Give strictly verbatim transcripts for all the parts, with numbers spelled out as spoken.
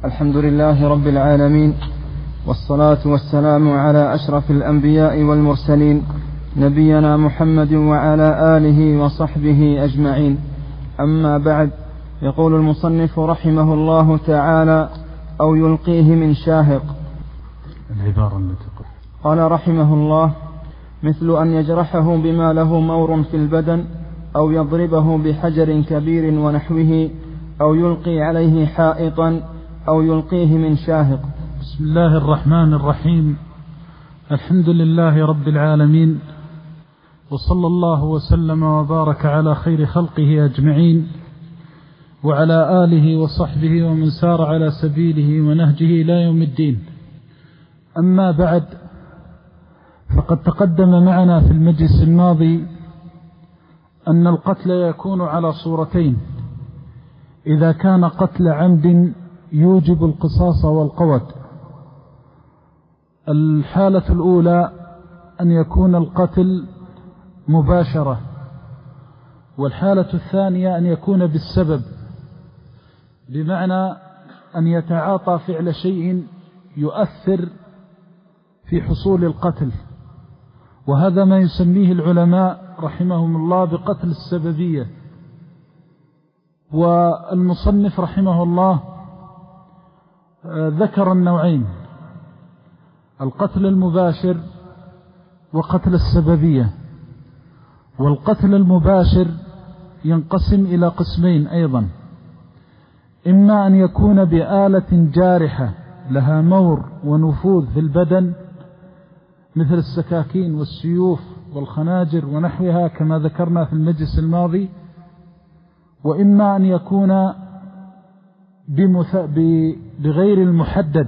الحمد لله رب العالمين، والصلاة والسلام على أشرف الأنبياء والمرسلين، نبينا محمد وعلى آله وصحبه أجمعين. أما بعد، يقول المصنف رحمه الله تعالى: أو يلقيه من شاهق. العبارة التي قال رحمه الله: مثل أن يجرحه بما له مور في البدن، أو يضربه بحجر كبير ونحوه، أو يلقي عليه حائطا، أو يلقيه من شاهق. بسم الله الرحمن الرحيم. الحمد لله رب العالمين، وصلى الله وسلم وبارك على خير خلقه أجمعين، وعلى آله وصحبه ومن سار على سبيله ونهجه إلى يوم الدين. أما بعد، فقد تقدم معنا في المجلس الماضي أن القتل يكون على صورتين: إذا كان قتل عمد يوجب القصاص والقود. الحالة الأولى أن يكون القتل مباشرة، والحالة الثانية أن يكون بالسبب، بمعنى أن يتعاطى فعل شيء يؤثر في حصول القتل، وهذا ما يسميه العلماء رحمهم الله بقتل السببية. والمصنف رحمه الله ذكر النوعين: القتل المباشر وقتل السببية. والقتل المباشر ينقسم إلى قسمين أيضا: إما أن يكون بآلة جارحة لها مور ونفوذ في البدن، مثل السكاكين والسيوف والخناجر ونحوها كما ذكرنا في المجلس الماضي، وإما أن يكون بغير المحدد،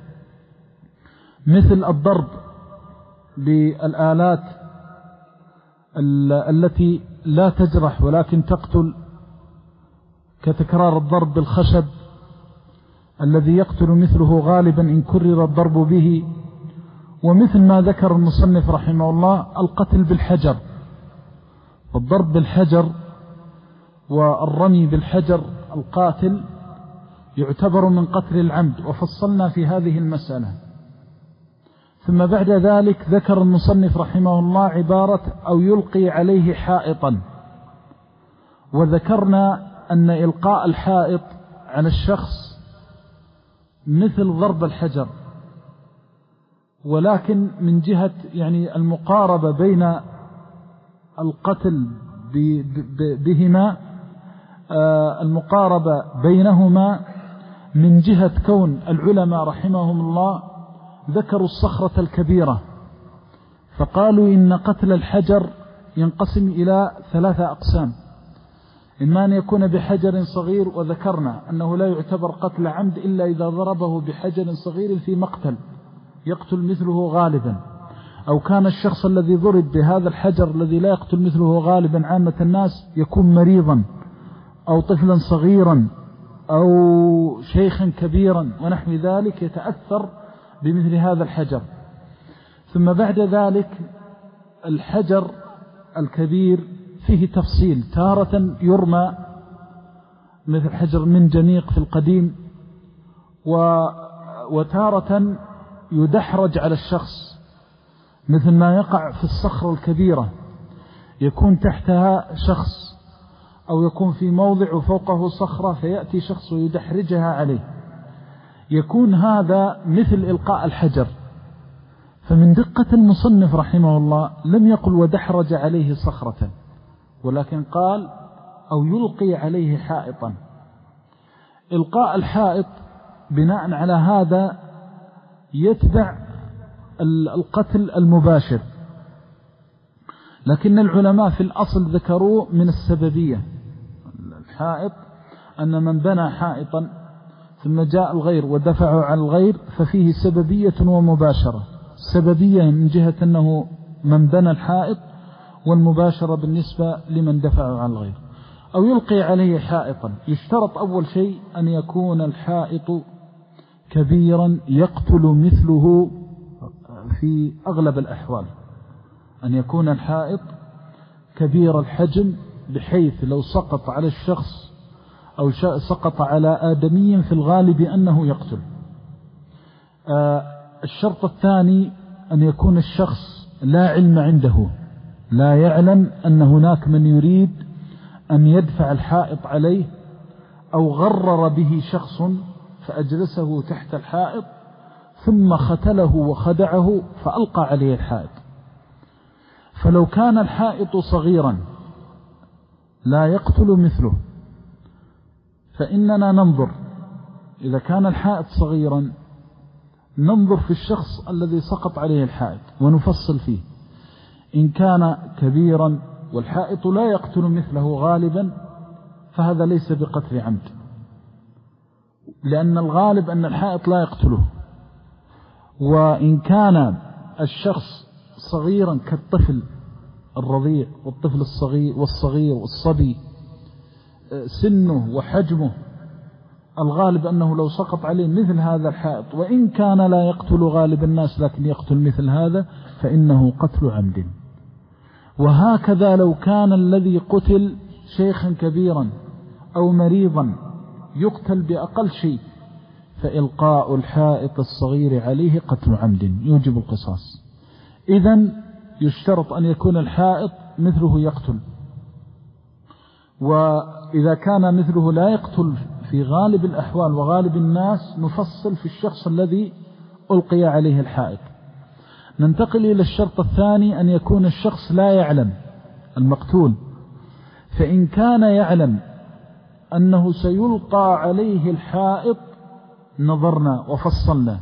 مثل الضرب بالآلات التي لا تجرح ولكن تقتل، كتكرار الضرب بالخشب الذي يقتل مثله غالبا إن كرر الضرب به، ومثل ما ذكر المصنف رحمه الله القتل بالحجر. الضرب بالحجر والرمي بالحجر القاتل يعتبر من قتل العمد، وفصلنا في هذه المسألة. ثم بعد ذلك ذكر المصنف رحمه الله عبارة: أو يلقي عليه حائطا. وذكرنا أن إلقاء الحائط على الشخص مثل ضرب الحجر، ولكن من جهة يعني المقاربة بين القتل بهما، المقاربة بينهما من جهة كون العلماء رحمهم الله ذكروا الصخرة الكبيرة، فقالوا إن قتل الحجر ينقسم إلى ثلاثة أقسام: إما أن يكون بحجر صغير، وذكرنا أنه لا يعتبر قتل عمد إلا إذا ضربه بحجر صغير في مقتل يقتل مثله غالبا، أو كان الشخص الذي ضرب بهذا الحجر الذي لا يقتل مثله غالبا عامة الناس يكون مريضا أو طفلا صغيرا أو شيخا كبيرا ونحو ذلك يتأثر بمثل هذا الحجر. ثم بعد ذلك الحجر الكبير فيه تفصيل: تارة يرمى مثل حجر منجنيق في القديم، وتارة يدحرج على الشخص، مثل ما يقع في الصخرة الكبيرة يكون تحتها شخص، أو يكون في موضع وفوقه صخرة فيأتي شخص ويدحرجها عليه، يكون هذا مثل إلقاء الحجر. فمن دقة المصنف رحمه الله لم يقل ودحرج عليه صخرة، ولكن قال: أو يلقي عليه حائطا. إلقاء الحائط بناء على هذا يتبع القتل المباشر، لكن العلماء في الأصل ذكروا من السببية. الحائط أن من بنى حائطا ثم جاء الغير ودفعه على الغير ففيه سببية ومباشرة. سببية من جهة أنه من بنى الحائط، والمباشرة بالنسبة لمن دفعه على الغير. أو يلقي عليه حائطا، يشترط أول شيء أن يكون الحائط كبيرا يقتل مثله في أغلب الأحوال، أن يكون الحائط كبير الحجم بحيث لو سقط على الشخص أو سقط على آدمي في الغالب أنه يقتل. الشرط الثاني أن يكون الشخص لا علم عنده، لا يعلم أن هناك من يريد أن يدفع الحائط عليه، أو غرر به شخص فأجلسه تحت الحائط ثم ختله وخدعه فألقى عليه الحائط. فلو كان الحائط صغيرا لا يقتل مثله، فإننا ننظر إذا كان الحائط صغيرا ننظر في الشخص الذي سقط عليه الحائط ونفصل فيه. إن كان كبيرا والحائط لا يقتل مثله غالبا فهذا ليس بقتل عمد، لأن الغالب أن الحائط لا يقتله. وإن كان الشخص صغيرا كالطفل الرضيع والطفل الصغير والصغير والصبي سنه وحجمه، الغالب أنه لو سقط عليه مثل هذا الحائط وإن كان لا يقتل غالب الناس لكن يقتل مثل هذا فإنه قتل عمد. وهكذا لو كان الذي قتل شيخا كبيرا أو مريضا يقتل بأقل شيء، فإلقاء الحائط الصغير عليه قتل عمد يوجب القصاص. إذن يشترط أن يكون الحائط مثله يقتل، وإذا كان مثله لا يقتل في غالب الأحوال وغالب الناس نفصل في الشخص الذي ألقي عليه الحائط. ننتقل إلى الشرط الثاني أن يكون الشخص لا يعلم المقتول، فإن كان يعلم أنه سيلقى عليه الحائط نظرنا وفصلنا.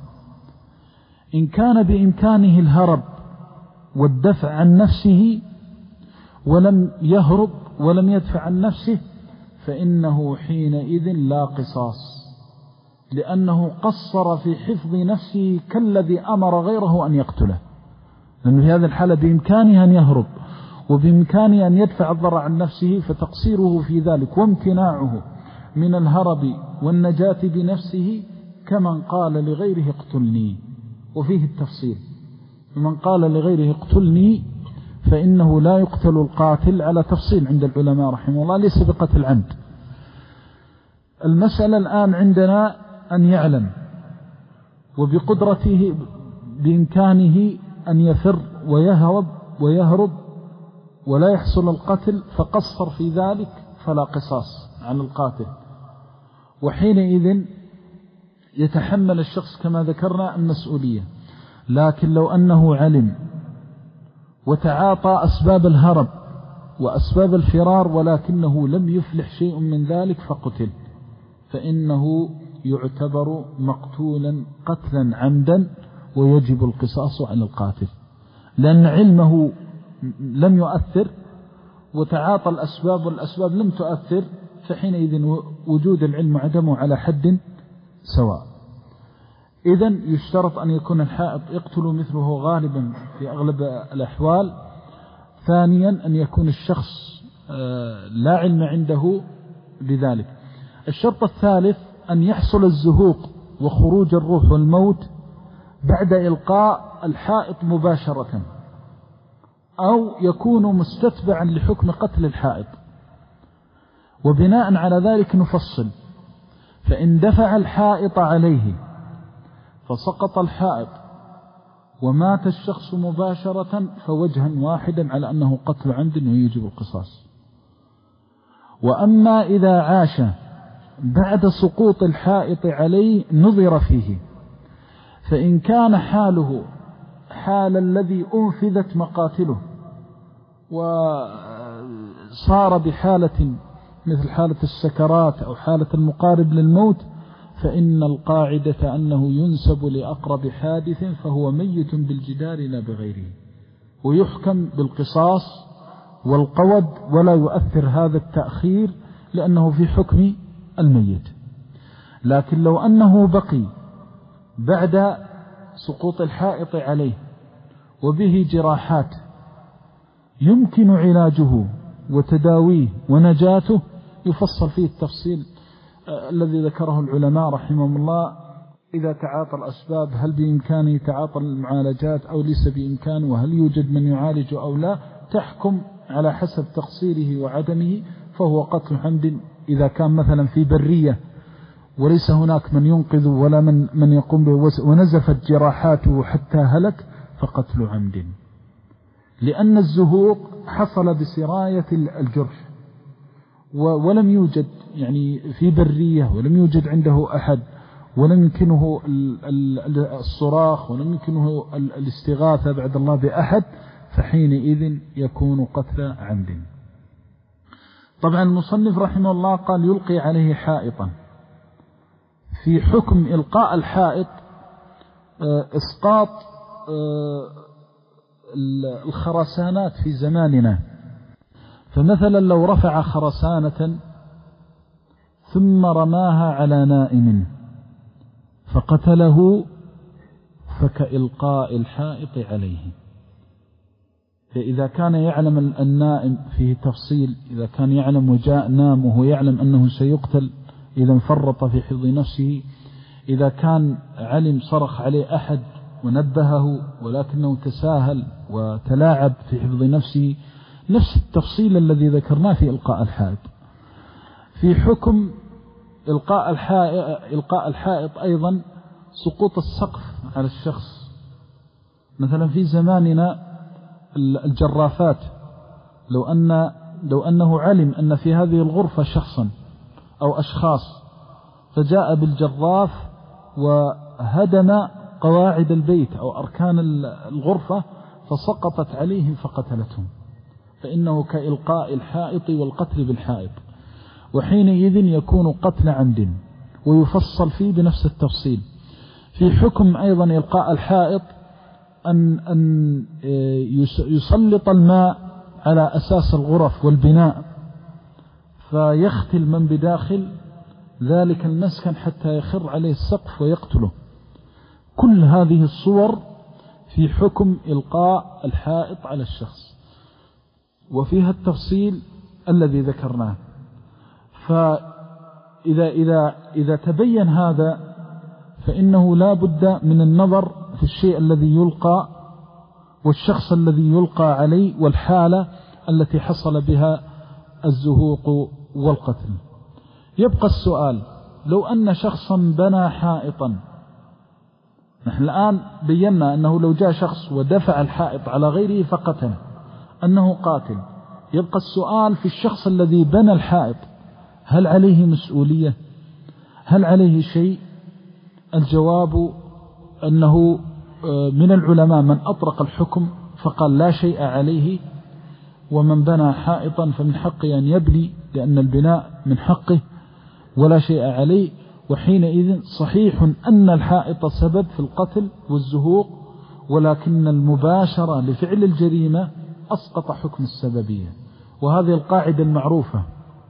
إن كان بإمكانه الهرب والدفع عن نفسه ولم يهرب ولم يدفع عن نفسه فإنه حينئذ لا قصاص، لأنه قصر في حفظ نفسه كالذي أمر غيره أن يقتله، لأنه في هذه الحالة بإمكانه أن يهرب وبإمكانه أن يدفع الضرر عن نفسه، فتقصيره في ذلك وامتناعه من الهرب والنجاة بنفسه كمن قال لغيره اقتلني. وفيه التفصيل، من قال لغيره اقتلني فإنه لا يقتل القاتل على تفصيل عند العلماء رحمه الله، ليس بقتل عمد. المسألة الآن عندنا أن يعلم وبقدرته بإمكانه أن يفر ويهرب ويهرب ولا يحصل القتل، فقصر في ذلك فلا قصاص عن القاتل، وحينئذ يتحمل الشخص كما ذكرنا المسؤولية. لكن لو أنه علم وتعاطى أسباب الهرب وأسباب الفرار ولكنه لم يفلح شيء من ذلك فقتل، فإنه يعتبر مقتولا قتلا عمدا ويجب القصاص عن القاتل، لأن علمه لم يؤثر وتعاطى الأسباب والأسباب لم تؤثر، فحينئذ وجود العلم عدمه على حد سواء. إذن يشترط أن يكون الحائط يقتل مثله غالبا في أغلب الأحوال. ثانيا أن يكون الشخص لا علم عنده بذلك. الشرط الثالث أن يحصل الزهوق وخروج الروح والموت بعد إلقاء الحائط مباشرة، أو يكون مستتبعا لحكم قتل الحائط. وبناء على ذلك نفصل، فإن دفع الحائط عليه فسقط الحائط ومات الشخص مباشرة فوجها واحدا على أنه قتل عمد ويجب القصاص. وأما إذا عاش بعد سقوط الحائط عليه نظر فيه، فإن كان حاله حال الذي أنفذت مقاتله وصار بحالة مثل حالة السكرات أو حالة المقارب للموت، فإن القاعدة أنه ينسب لأقرب حادث فهو ميت بالجدار لا بغيره، ويحكم بالقصاص والقود ولا يؤثر هذا التأخير لأنه في حكم الميت. لكن لو أنه بقي بعد سقوط الحائط عليه وبه جراحات يمكن علاجه وتداويه ونجاته، يفصل فيه التفصيل الذي ذكره العلماء رحمهم الله. إذا تعاطى الأسباب هل بإمكانه تعاطى المعالجات أو ليس بإمكانه، وهل يوجد من يعالج أو لا، تحكم على حسب تقصيره وعدمه، فهو قتل عمد إذا كان مثلا في برية وليس هناك من ينقذ ولا من, من يقوم به ونزفت جراحاته حتى هلك فقتل عمد، لأن الزهوق حصل بسراية الجرح ولم يوجد يعني في برية ولم يوجد عنده أحد ولم يمكنه الصراخ ولم يمكنه الاستغاثة بعد الله بأحد، فحينئذ يكون قتل عمد. طبعا المصنف رحمه الله قال يلقي عليه حائطا. في حكم إلقاء الحائط إسقاط الخرسانات في زماننا، فمثلا لو رفع خرسانة ثم رماها على نائم فقتله فكإلقاء الحائط عليه. فإذا كان يعلم النائم فيه تفصيل، إذا كان يعلم وجاء نام وهو يعلم أنه سيقتل إذا انفرط في حفظ نفسه، إذا كان علم صرخ عليه أحد ونبهه ولكنه تساهل وتلاعب في حفظ نفسه، نفس التفصيل الذي ذكرناه في إلقاء الحائط. في حكم إلقاء الحائط, إلقاء الحائط أيضا سقوط السقف على الشخص. مثلا في زماننا الجرافات، لو أن لو أنه علم أن في هذه الغرفة شخصا أو أشخاص فجاء بالجراف وهدم قواعد البيت أو أركان الغرفة فسقطت عليهم فقتلتهم، فإنه كإلقاء الحائط والقتل بالحائط، وحينئذ يكون قتل عمد ويفصل فيه بنفس التفصيل. في حكم أيضا إلقاء الحائط أن, أن يسلط الماء على أساس الغرف والبناء فيختل من بداخل ذلك المسكن حتى يخر عليه السقف ويقتله. كل هذه الصور في حكم إلقاء الحائط على الشخص وفيها التفصيل الذي ذكرناه. فإذا إذا إذا تبين هذا فإنه لا بد من النظر في الشيء الذي يلقى والشخص الذي يلقى عليه والحالة التي حصل بها الزهوق والقتل. يبقى السؤال: لو أن شخصا بنى حائطا، نحن الآن بينا أنه لو جاء شخص ودفع الحائط على غيره فقتل أنه قاتل. يبقى السؤال في الشخص الذي بنى الحائط، هل عليه مسؤولية؟ هل عليه شيء؟ الجواب أنه من العلماء من أطرق الحكم فقال لا شيء عليه، ومن بنى حائطا فمن حقه أن يبني لأن البناء من حقه ولا شيء عليه. وحينئذ صحيح أن الحائط سبب في القتل والزهوق، ولكن المباشرة لفعل الجريمة أسقط حكم السببية، وهذه القاعدة المعروفة: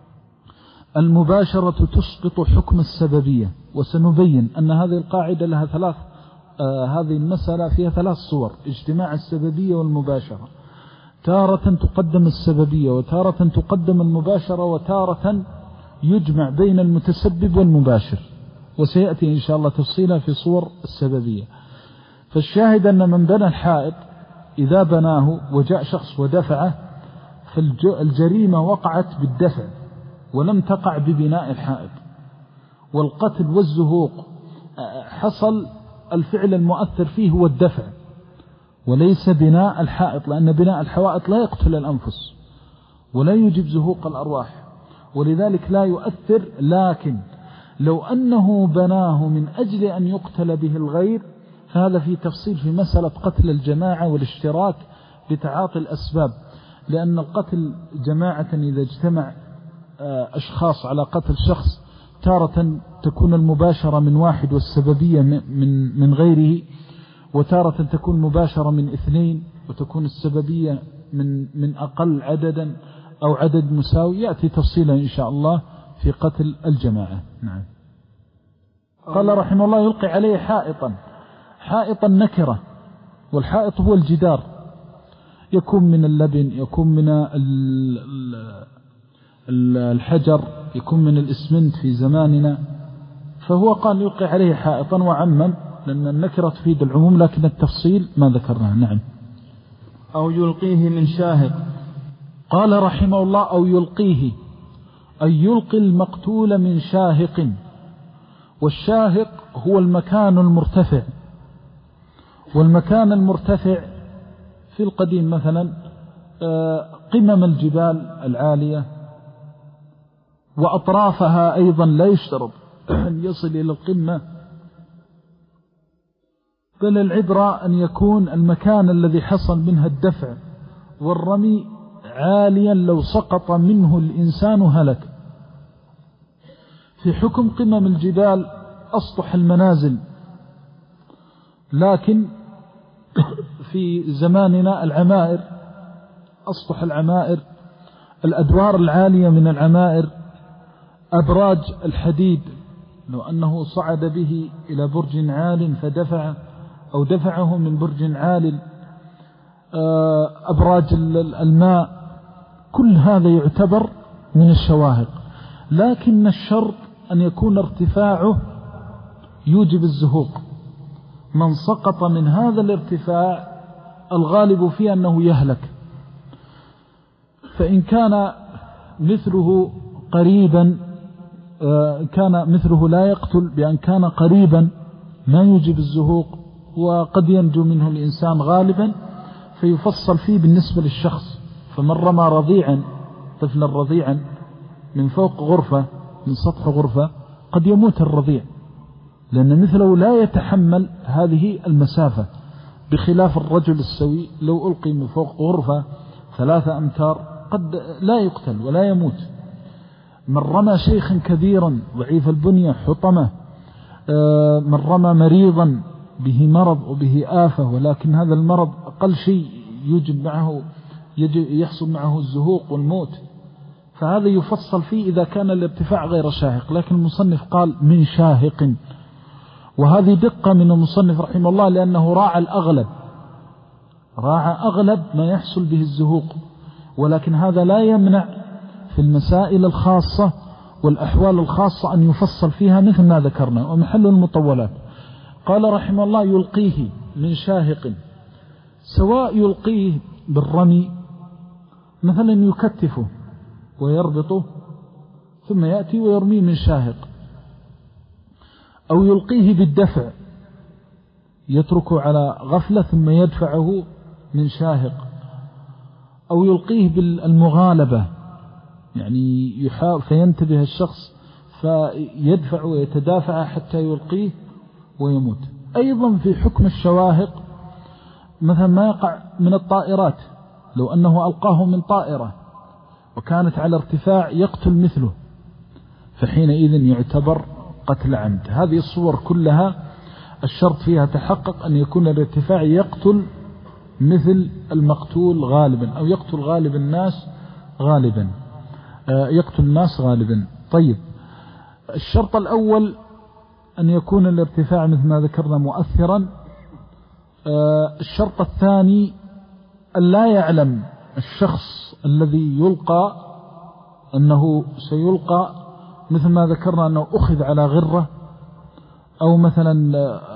المباشرة تسقط حكم السببية. وسنبين أن هذه القاعدة لها ثلاث آه هذه المسألة فيها ثلاث صور: اجتماع السببية والمباشرة. تارة تقدم السببية وتارة تقدم المباشرة وتارة يجمع بين المتسبب والمباشر، وسيأتي إن شاء الله تفصيلا في صور السببية. فالشاهد أن من بنى الحائط إذا بناه وجاء شخص ودفعه فالجريمة وقعت بالدفع ولم تقع ببناء الحائط، والقتل والزهوق حصل الفعل المؤثر فيه هو الدفع وليس بناء الحائط، لأن بناء الحوائط لا يقتل الأنفس ولا يجب زهوق الأرواح ولذلك لا يؤثر. لكن لو أنه بناه من أجل أن يقتل به الغير فهذا في تفصيل في مسألة قتل الجماعة والاشتراك بتعاطي الأسباب، لأن القتل جماعة إذا اجتمع أشخاص على قتل شخص تارة تكون المباشرة من واحد والسببية من من غيره، وتارة تكون مباشرة من اثنين وتكون السببية من من أقل عددا أو عدد مساوي. يأتي تفصيلا إن شاء الله في قتل الجماعة. نعم. قال رحمه الله: يلقي عليه حائطا. حائطا نكرة، والحائط هو الجدار، يكون من اللبن، يكون من الحجر، يكون من الإسمنت في زماننا. فهو قال يلقي عليه حائطا وعمم، لأن النكرة تفيد العموم لكن التفصيل ما ذكرناه. نعم. أو يلقيه من شاهق. قال رحمه الله: أو يلقيه. أن يلقي المقتول من شاهق، والشاهق هو المكان المرتفع، والمكان المرتفع في القديم مثلا قمم الجبال العالية وأطرافها أيضا لا يشترط أن يصل إلى القمة، بل العبرة أن يكون المكان الذي حصل منها الدفع والرمي عاليا لو سقط منه الإنسان هلك. في حكم قمم الجبال أسطح المنازل، لكن في زماننا العمائر، أسطح العمائر، الأدوار العالية من العمائر، أبراج الحديد، لو أنه صعد به إلى برج عال فدفع أو دفعه من برج عال، أبراج الماء، كل هذا يعتبر من الشواهق، لكن الشرط أن يكون ارتفاعه يوجب الزهوق. من سقط من هذا الارتفاع الغالب فيه أنه يهلك، فإن كان مثله قريبا كان مثله لا يقتل بأن كان قريبا ما يوجب الزهوق، وقد ينجو منه الإنسان غالبا، فيفصل فيه بالنسبة للشخص. فمن رمى رضيعا، طفلا رضيعا من فوق غرفة، من سطح غرفة، قد يموت الرضيع، لأن مثله لا يتحمل هذه المسافة، بخلاف الرجل السوي لو ألقي من فوق غرفة ثلاثة أمتار قد لا يقتل ولا يموت. من رمى شيخا كبيرا ضعيف البنية حطمة، من رمى مريضا به مرض وبه آفة، ولكن هذا المرض أقل شيء يوجب معه يحصل معه الزهوق والموت، فهذا يفصل فيه إذا كان الارتفاع غير شاهق. لكن المصنف قال من شاهق، وهذه دقة من المصنف رحمه الله، لأنه راعى الأغلب، راعى أغلب ما يحصل به الزهوق، ولكن هذا لا يمنع في المسائل الخاصة والأحوال الخاصة أن يفصل فيها مثل ما ذكرنا، ومحل المطولات. قال رحمه الله يلقيه من شاهق، سواء يلقيه بالرمي مثلا يكتفه ويربطه ثم يأتي ويرميه من شاهق، أو يلقيه بالدفع يتركه على غفلة ثم يدفعه من شاهق، أو يلقيه بالمغالبة يعني يحاول فينتبه الشخص فيدفع ويتدافع حتى يلقيه ويموت. أيضا في حكم الشواهق مثلا ما يقع من الطائرات، لو أنه ألقاه من طائرة وكانت على ارتفاع يقتل مثله، فحينئذ يعتبر قتل عمد. هذه الصور كلها الشرط فيها تحقق أن يكون الارتفاع يقتل مثل المقتول غالبا، أو يقتل غالب الناس غالبا، يقتل الناس غالبا. طيب، الشرط الأول أن يكون الارتفاع مثل ما ذكرنا مؤثرا. الشرط الثاني أن لا يعلم الشخص الذي يلقى أنه سيلقى، مثل ما ذكرنا أنه أخذ على غرة، أو مثلا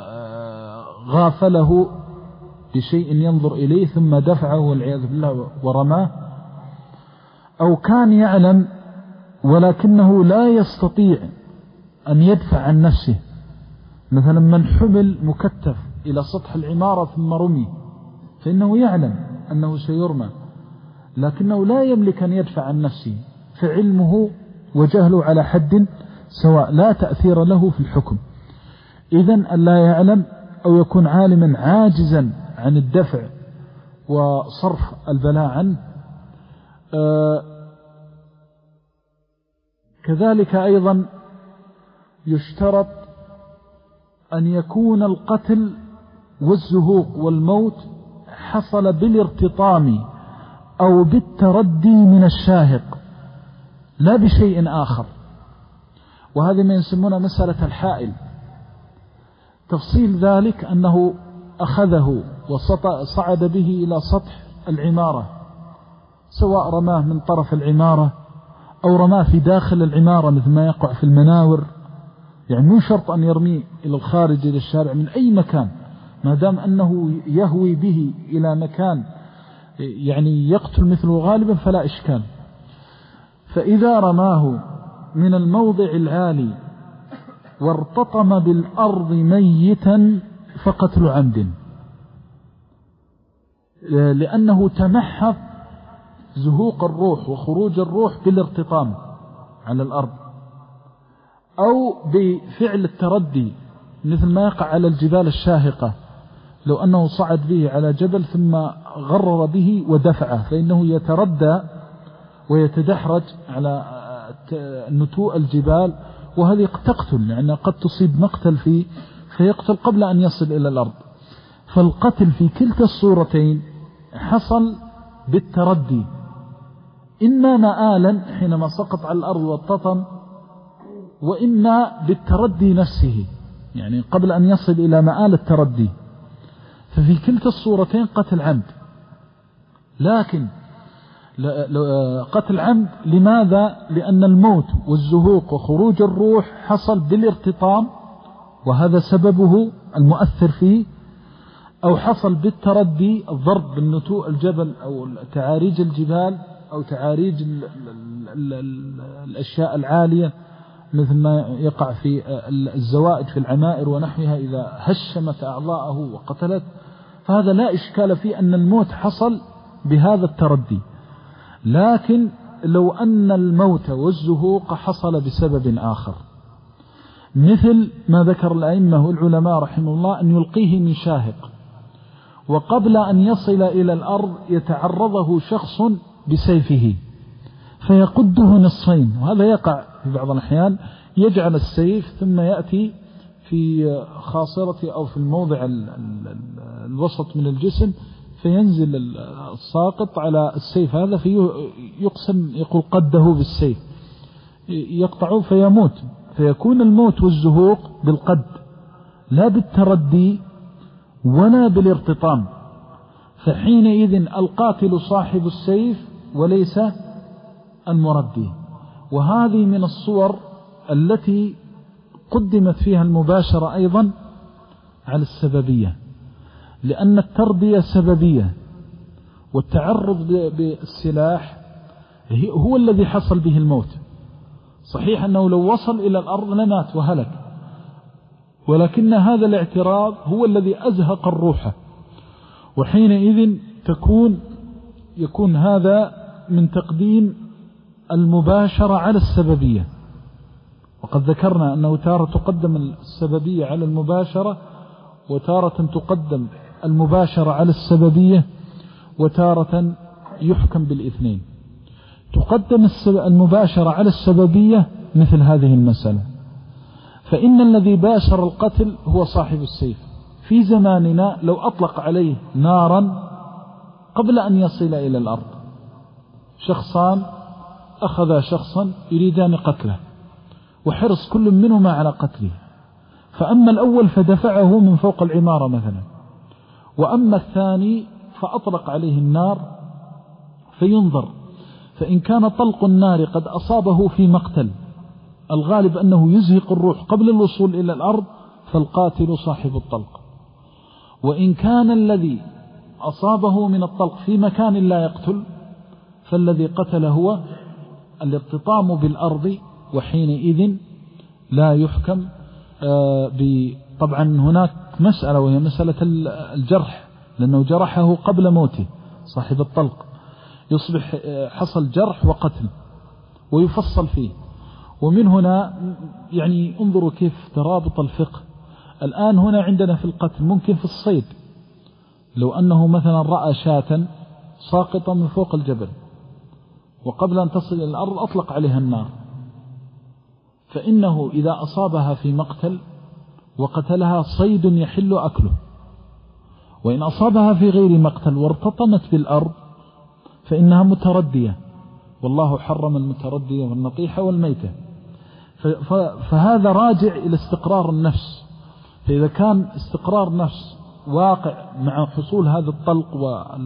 غافله بشيء ينظر إليه ثم دفعه والعياذ بالله ورماه، أو كان يعلم ولكنه لا يستطيع أن يدفع عن نفسه، مثلا من حمل مكتف إلى سطح العمارة ثم رمي، فإنه يعلم أنه سيرمى لكنه لا يملك أن يدفع عن نفسه، فعلمه وجهله على حد سواء، لا تأثير له في الحكم. إذن أن لا يعلم أو يكون عالما عاجزا عن الدفع وصرف البلاء عنه. آه كذلك أيضا يشترط أن يكون القتل والزهوق والموت حصل بالارتطام أو بالتردي من الشاهق لا بشيء آخر، وهذا ما يسمونه مسألة الحائل. تفصيل ذلك أنه أخذه وصعد به إلى سطح العمارة، سواء رماه من طرف العمارة أو رماه في داخل العمارة مثل ما يقع في المناور، يعني مو شرط أن يرميه إلى الخارج إلى الشارع، من أي مكان ما دام أنه يهوي به إلى مكان يعني يقتل مثله غالبا فلا إشكال. فإذا رماه من الموضع العالي وارتطم بالأرض ميتا فقتل عمد، لأنه تمحض زهوق الروح وخروج الروح بالارتطام على الأرض، أو بفعل التردي مثل ما يقع على الجبال الشاهقة، لو أنه صعد به على جبل ثم غرر به ودفعه فإنه يتردى ويتدحرج على نتوء الجبال، وهذه تقتل، يعني قد تصيب مقتل فيه فيقتل قبل أن يصل إلى الأرض. فالقتل في كلتا الصورتين حصل بالتردي، إما مآلا حينما سقط على الأرض والتطم، وإما بالتردي نفسه، يعني قبل أن يصل إلى مآل التردي. ففي كلتا الصورتين قتل عمد، لكن قتل عمد لماذا؟ لأن الموت والزهوق وخروج الروح حصل بالارتطام وهذا سببه المؤثر فيه، أو حصل بالتردي الضرب بالنتوء الجبل أو تعاريج الجبال أو تعاريج ال ال ال الأشياء العالية مثل ما يقع في الزوائد في العمائر ونحوها إذا هشمت أعضاءه وقتلت، فهذا لا إشكال فيه أن الموت حصل بهذا التردي. لكن لو أن الموت والزهوق حصل بسبب آخر، مثل ما ذكر الأئمة والعلماء رحمه الله أن يلقيه من شاهق، وقبل أن يصل إلى الأرض يتعرضه شخص بسيفه فيقده نصفين، وهذا يقع في بعض الأحيان، يجعل السيف ثم يأتي في خاصرة أو في الموضع الوسط من الجسم فينزل الساقط على السيف هذا فيقسم يقول قده بالسيف يقطعه فيموت، فيكون الموت والزهوق بالقد لا بالتردي ولا بالارتطام، فحينئذ القاتل صاحب السيف وليس المردي. وهذه من الصور التي قدمت فيها المباشرة أيضا على السببية، لأن التربية سببية، والتعرض بالسلاح هو الذي حصل به الموت. صحيح أنه لو وصل إلى الأرض لمات وهلك، ولكن هذا الاعتراض هو الذي أزهق الروح، وحينئذ تكون يكون هذا من تقديم المباشرة على السببية. وقد ذكرنا أنه تارة تقدم السببية على المباشرة، وتارة تقدم المباشرة على السببية، وتارة يحكم بالاثنين. تقدم المباشرة على السببية مثل هذه المسألة، فإن الذي باشر القتل هو صاحب السيف. في زماننا لو أطلق عليه نارا قبل أن يصل إلى الأرض، شخصان أخذ شخصا يريدان قتله وحرص كل منهما على قتله، فأما الأول فدفعه من فوق العمارة مثلا، وأما الثاني فأطلق عليه النار فينظر، فإن كان طلق النار قد أصابه في مقتل الغالب أنه يزهق الروح قبل الوصول إلى الأرض فالقاتل صاحب الطلق، وإن كان الذي أصابه من الطلق في مكان لا يقتل فالذي قتل هو الارتطام بالأرض، وحينئذ لا يحكم. طبعا هناك مسألة وهي مسألة الجرح، لأنه جرحه قبل موته صاحب الطلق، يصبح حصل جرح وقتل ويفصل فيه. ومن هنا يعني انظروا كيف ترابط الفقه. الآن هنا عندنا في القتل ممكن في الصيد، لو أنه مثلا رأى شاة ساقطة من فوق الجبل وقبل أن تصل إلى الأرض أطلق عليها النار، فإنه إذا أصابها في مقتل وقتلها صيد يحل أكله، وإن أصابها في غير مقتل وارتطمت بالأرض فإنها متردية، والله حرم المتردية والنطيحة والميتة. فهذا راجع إلى استقرار النفس، فإذا كان استقرار نفس واقع مع حصول هذا الطلق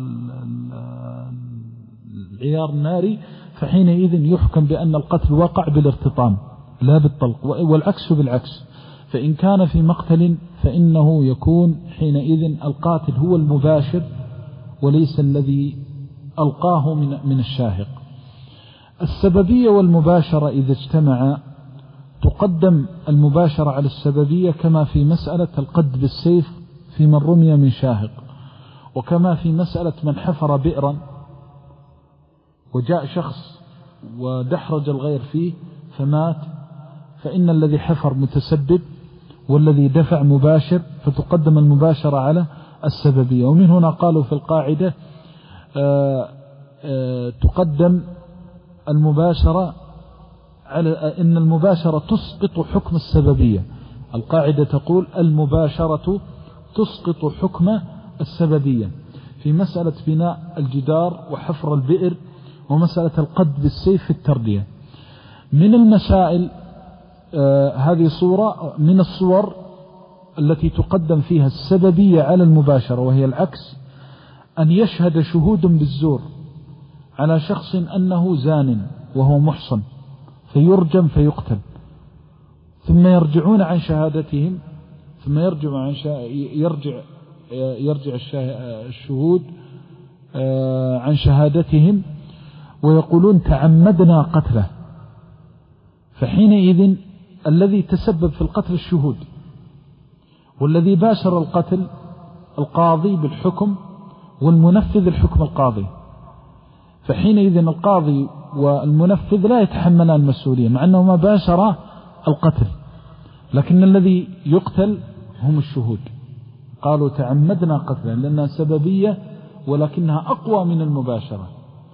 والعيار الناري فحينئذ يحكم بأن القتل وقع بالارتطام لا بالطلق، والعكس بالعكس. فإن كان في مقتل فإنه يكون حينئذ القاتل هو المباشر وليس الذي ألقاه من من الشاهق. السببية والمباشرة إذا اجتمعا تقدم المباشرة على السببية، كما في مسألة القد بالسيف في من رمي من شاهق، وكما في مسألة من حفر بئرا وجاء شخص ودحرج الغير فيه فمات، فإن الذي حفر متسبب والذي دفع مباشر، فتقدم المباشرة على السببية. ومن هنا قالوا في القاعدة آآ آآ تقدم المباشرة على إن المباشرة تسقط حكم السببية. القاعدة تقول المباشرة تسقط حكم السببية في مسألة بناء الجدار وحفر البئر ومسألة القد بالسيف في التردية. من المسائل آه هذه صورة من الصور التي تقدم فيها السببية على المباشرة، وهي العكس، أن يشهد شهود بالزور على شخص أنه زان وهو محصن فيرجم فيقتل، ثم يرجعون عن شهادتهم، ثم يرجع عن شا... يرجع يرجع الشهود عن شهادتهم ويقولون تعمدنا قتله، فحينئذ الذي تسبب في القتل الشهود، والذي باشر القتل القاضي بالحكم، والمنفذ الحكم القاضي، فحينئذ القاضي والمنفذ لا يتحملان المسؤولية مع أنهما باشر القتل، لكن الذي يقتل هم الشهود. قالوا تعمدنا قتله لأنها سببية ولكنها أقوى من المباشرة.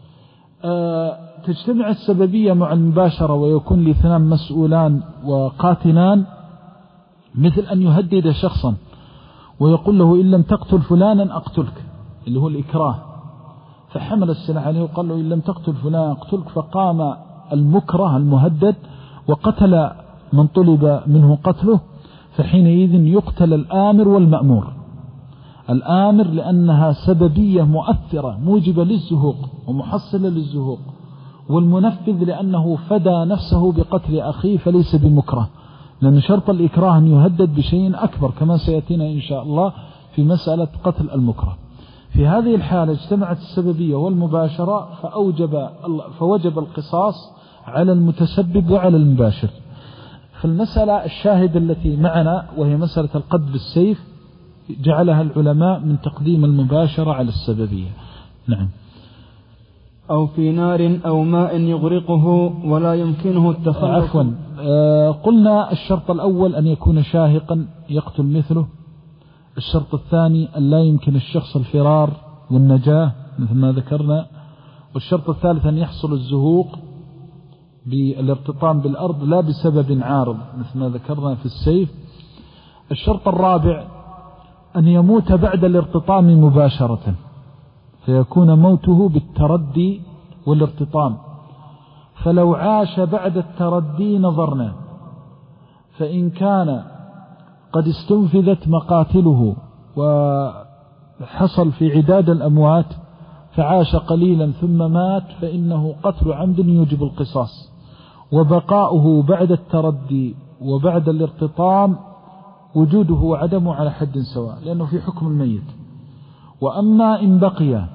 أه تجتمع السببية مع المباشرة ويكون الاثنان مسؤولان وقاتلان، مثل أن يهدد شخصا ويقول له إن لم تقتل فلانا أقتلك، اللي هو الإكراه، فحمل السلاح عليه وقال له إن لم تقتل فلانا أقتلك، فقام المكره المهدد وقتل من طلب منه قتله، فحينئذ يقتل الآمر والمأمور. الآمر لأنها سببية مؤثرة موجبة للزهوق ومحصلة للزهوق، والمنفذ لأنه فدى نفسه بقتل أخيه فليس بمكره، لأن شرط الإكراه أن يهدد بشيء أكبر كما سيأتينا إن شاء الله في مسألة قتل المكره. في هذه الحالة اجتمعت السببية والمباشرة فأوجب فوجب القصاص على المتسبب وعلى المباشر. فالمسألة الشاهد التي معنا وهي مسألة القد بالسيف جعلها العلماء من تقديم المباشرة على السببية. نعم. أو في نار أو ماء يغرقه ولا يمكنه التخلص. عفوا آه قلنا الشرط الأول أن يكون شاهقا يقتل مثله، الشرط الثاني أن لا يمكن الشخص الفرار والنجاة مثل ما ذكرنا، والشرط الثالث أن يحصل الزهوق بالارتطام بالأرض لا بسبب عارض مثل ما ذكرنا في السيف. الشرط الرابع أن يموت بعد الارتطام مباشرة، فيكون موته بالتردي والارتطام، فلو عاش بعد التردي نظرنا، فإن كان قد استنفذت مقاتله وحصل في عداد الأموات فعاش قليلا ثم مات فإنه قتل عمد يوجب القصاص، وبقاؤه بعد التردي وبعد الارتطام وجوده وعدمه على حد سواء لأنه في حكم الميت. وأما إن بقي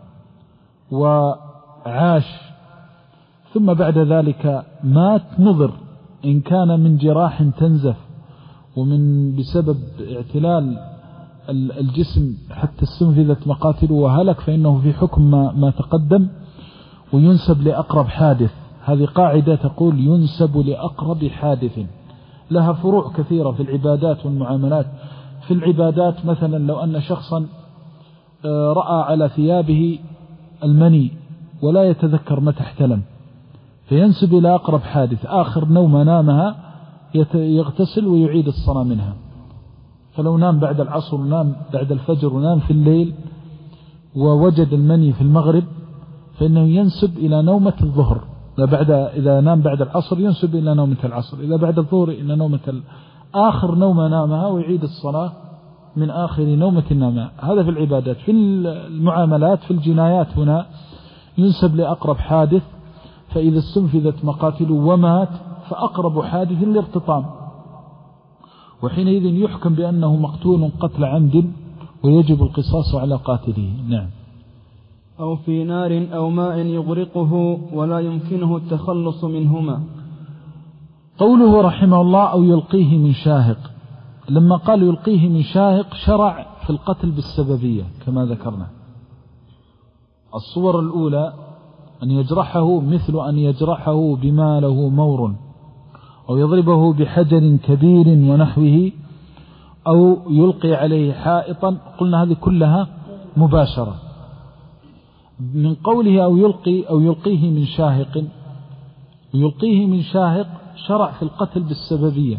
وعاش ثم بعد ذلك مات نظر، إن كان من جراح تنزف ومن بسبب اعتلال الجسم حتى استنفذت مقاتله وهلك فإنه في حكم ما, ما تقدم، وينسب لأقرب حادث. هذه قاعدة تقول ينسب لأقرب حادث، لها فروع كثيرة في العبادات والمعاملات. في العبادات مثلا لو أن شخصا رأى على ثيابه المني ولا يتذكر متى احتلم فينسب إلى أقرب حادث، آخر نوم نامها يغتسل ويعيد الصلاة منها. فلو نام بعد العصر ونام بعد الفجر ونام في الليل ووجد المني في المغرب فإنه ينسب إلى نومة الظهر، بعد إذا نام بعد العصر ينسب إلى نومة العصر، إذا بعد الظهر إلى نومة آخر نوم نامها ويعيد الصلاة من آخر نومة نامها. هذا في العبادات. في المعاملات في الجنايات هنا ينسب لأقرب حادث، فإذا استنفذت مقاتله ومات فأقرب حادث الارتطام، وحينئذ يحكم بأنه مقتول قتل عمد ويجب القصاص على قاتله. نعم. أو في نار أو ماء يغرقه ولا يمكنه التخلص منهما. قوله رحمه الله أو يلقيه من شاهق، لما قال يلقيه من شاهق شرع في القتل بالسببية كما ذكرنا. الصور الأولى أن يجرحه مثل أن يجرحه بما له مور، أو يضربه بحجر كبير ونحوه، أو يلقي عليه حائطا. قلنا هذه كلها مباشرة. من قوله أو يلقي أو يلقيه من شاهق، يلقيه من شاهق شرع في القتل بالسببية.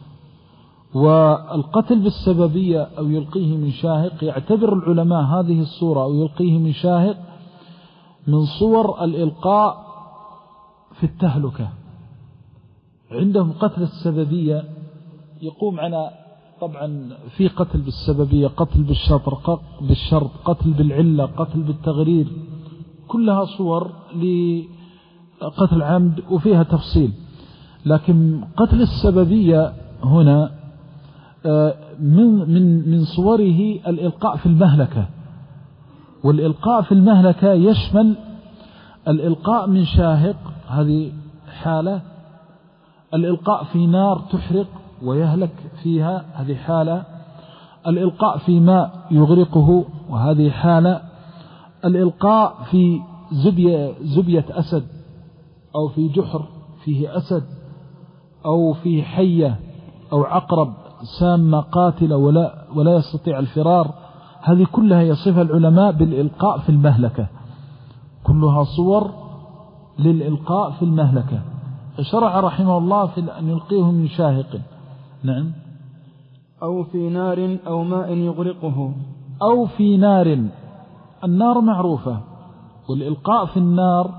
والقتل بالسببية أو يلقيه من شاهق يعتبر العلماء هذه الصورة أو يلقيه من شاهق من صور الإلقاء في التهلكة. عندهم قتل السببية يقوم على طبعا في قتل بالسببية، قتل بالشطر، بالشرط، قتل بالعلة، قتل بالتغرير، كلها صور لقتل عمد وفيها تفصيل. لكن قتل السببية هنا من من من صوره الإلقاء في المهلكة. والإلقاء في المهلكة يشمل الإلقاء من شاهق، هذه حالة، الإلقاء في نار تحرق ويهلك فيها، هذه حالة، الإلقاء في ماء يغرقه وهذه حالة، الإلقاء في زبية, زبية أسد أو في جحر فيه أسد أو في حية أو عقرب سامة قاتلة ولا, ولا يستطيع الفرار، هذه كلها يصفها العلماء بالإلقاء في المهلكة، كلها صور للإلقاء في المهلكة. فشرع رحمه الله في أن يلقيه من شاهق. نعم. أو في نار أو ماء يغرقه. أو في نار، النار معروفة، والإلقاء في النار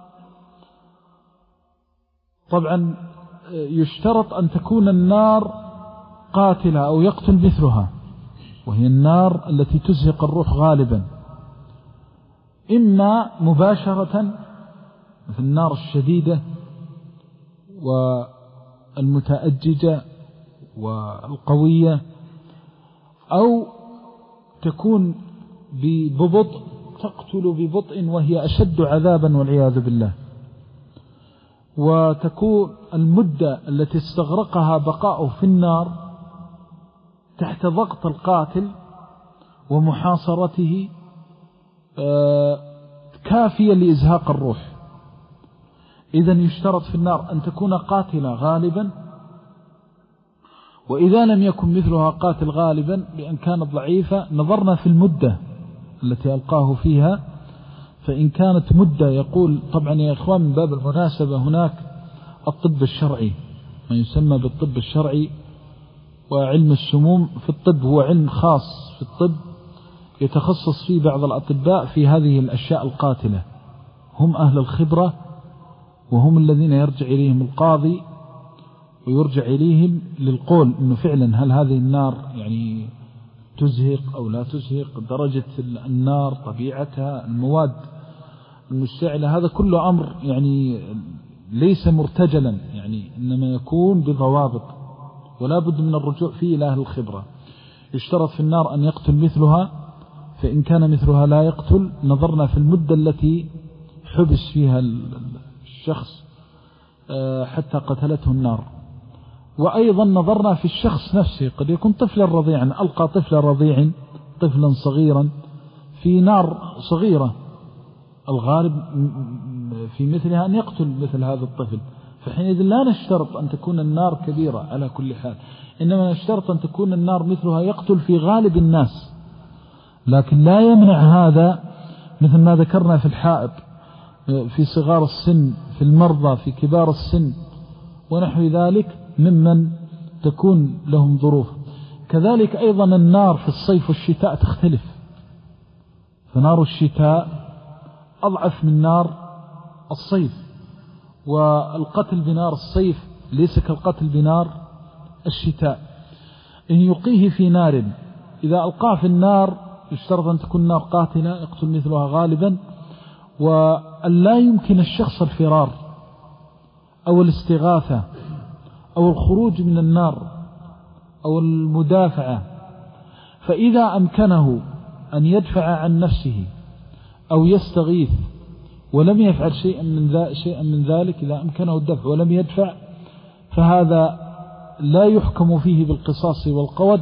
طبعا يشترط أن تكون النار قاتلة أو يقتل مثلها، وهي النار التي تزهق الروح غالبا، إما مباشرة مثل النار الشديدة والمتأججة والقوية، أو تكون ببطء تقتل ببطء وهي أشد عذابا والعياذ بالله، وتكون المدة التي استغرقها بقاؤه في النار تحت ضغط القاتل ومحاصرته كافية لإزهاق الروح. إذن يشترط في النار أن تكون قاتلة غالبا، وإذا لم يكن مثلها قاتل غالبا بأن كانت ضعيفة نظرنا في المدة التي ألقاه فيها. فإن كانت مدة، يقول طبعا يا إخوان من باب المناسبة هناك الطب الشرعي، ما يسمى بالطب الشرعي، وعلم السموم في الطب هو علم خاص في الطب يتخصص فيه بعض الأطباء في هذه الأشياء القاتلة، هم أهل الخبرة، وهم الذين يرجع إليهم القاضي ويرجع إليهم للقول إنه فعلا هل هذه النار يعني تزهق أو لا تزهق، درجة النار، طبيعتها، المواد المشتعلة، هذا كله أمر يعني ليس مرتجلا، يعني إنما يكون بضوابط ولا بد من الرجوع فيه إلى أهل الخبرة. يشترط في النار أن يقتل مثلها، فإن كان مثلها لا يقتل نظرنا في المدة التي حبس فيها الشخص حتى قتلته النار. وأيضا نظرنا في الشخص نفسه، قد يكون طفلا رضيعا، ألقى طفلا رضيعا طفلا صغيرا في نار صغيرة، الغالب في مثلها أن يقتل مثل هذا الطفل، فحينئذ لا نشترط أن تكون النار كبيرة على كل حال، إنما نشترط أن تكون النار مثلها يقتل في غالب الناس. لكن لا يمنع هذا مثل ما ذكرنا في الحائط، في صغار السن، في المرضى، في كبار السن ونحو ذلك ممن تكون لهم ظروف. كذلك أيضا النار في الصيف والشتاء تختلف، فنار الشتاء أضعف من نار الصيف، والقتل بنار الصيف ليس كالقتل بنار الشتاء. إن يلقيه في نار، إذا ألقاه في النار يشترط أن تكون النار قاتلة يقتل مثلها غالبا، وأن لا يمكن الشخص الفرار أو الاستغاثة أو الخروج من النار أو المدافعة. فإذا أمكنه أن يدفع عن نفسه أو يستغيث ولم يفعل شيئا من ذلك شيئا من ذلك إذا أمكنه الدفع ولم يدفع، فهذا لا يحكم فيه بالقصاص والقود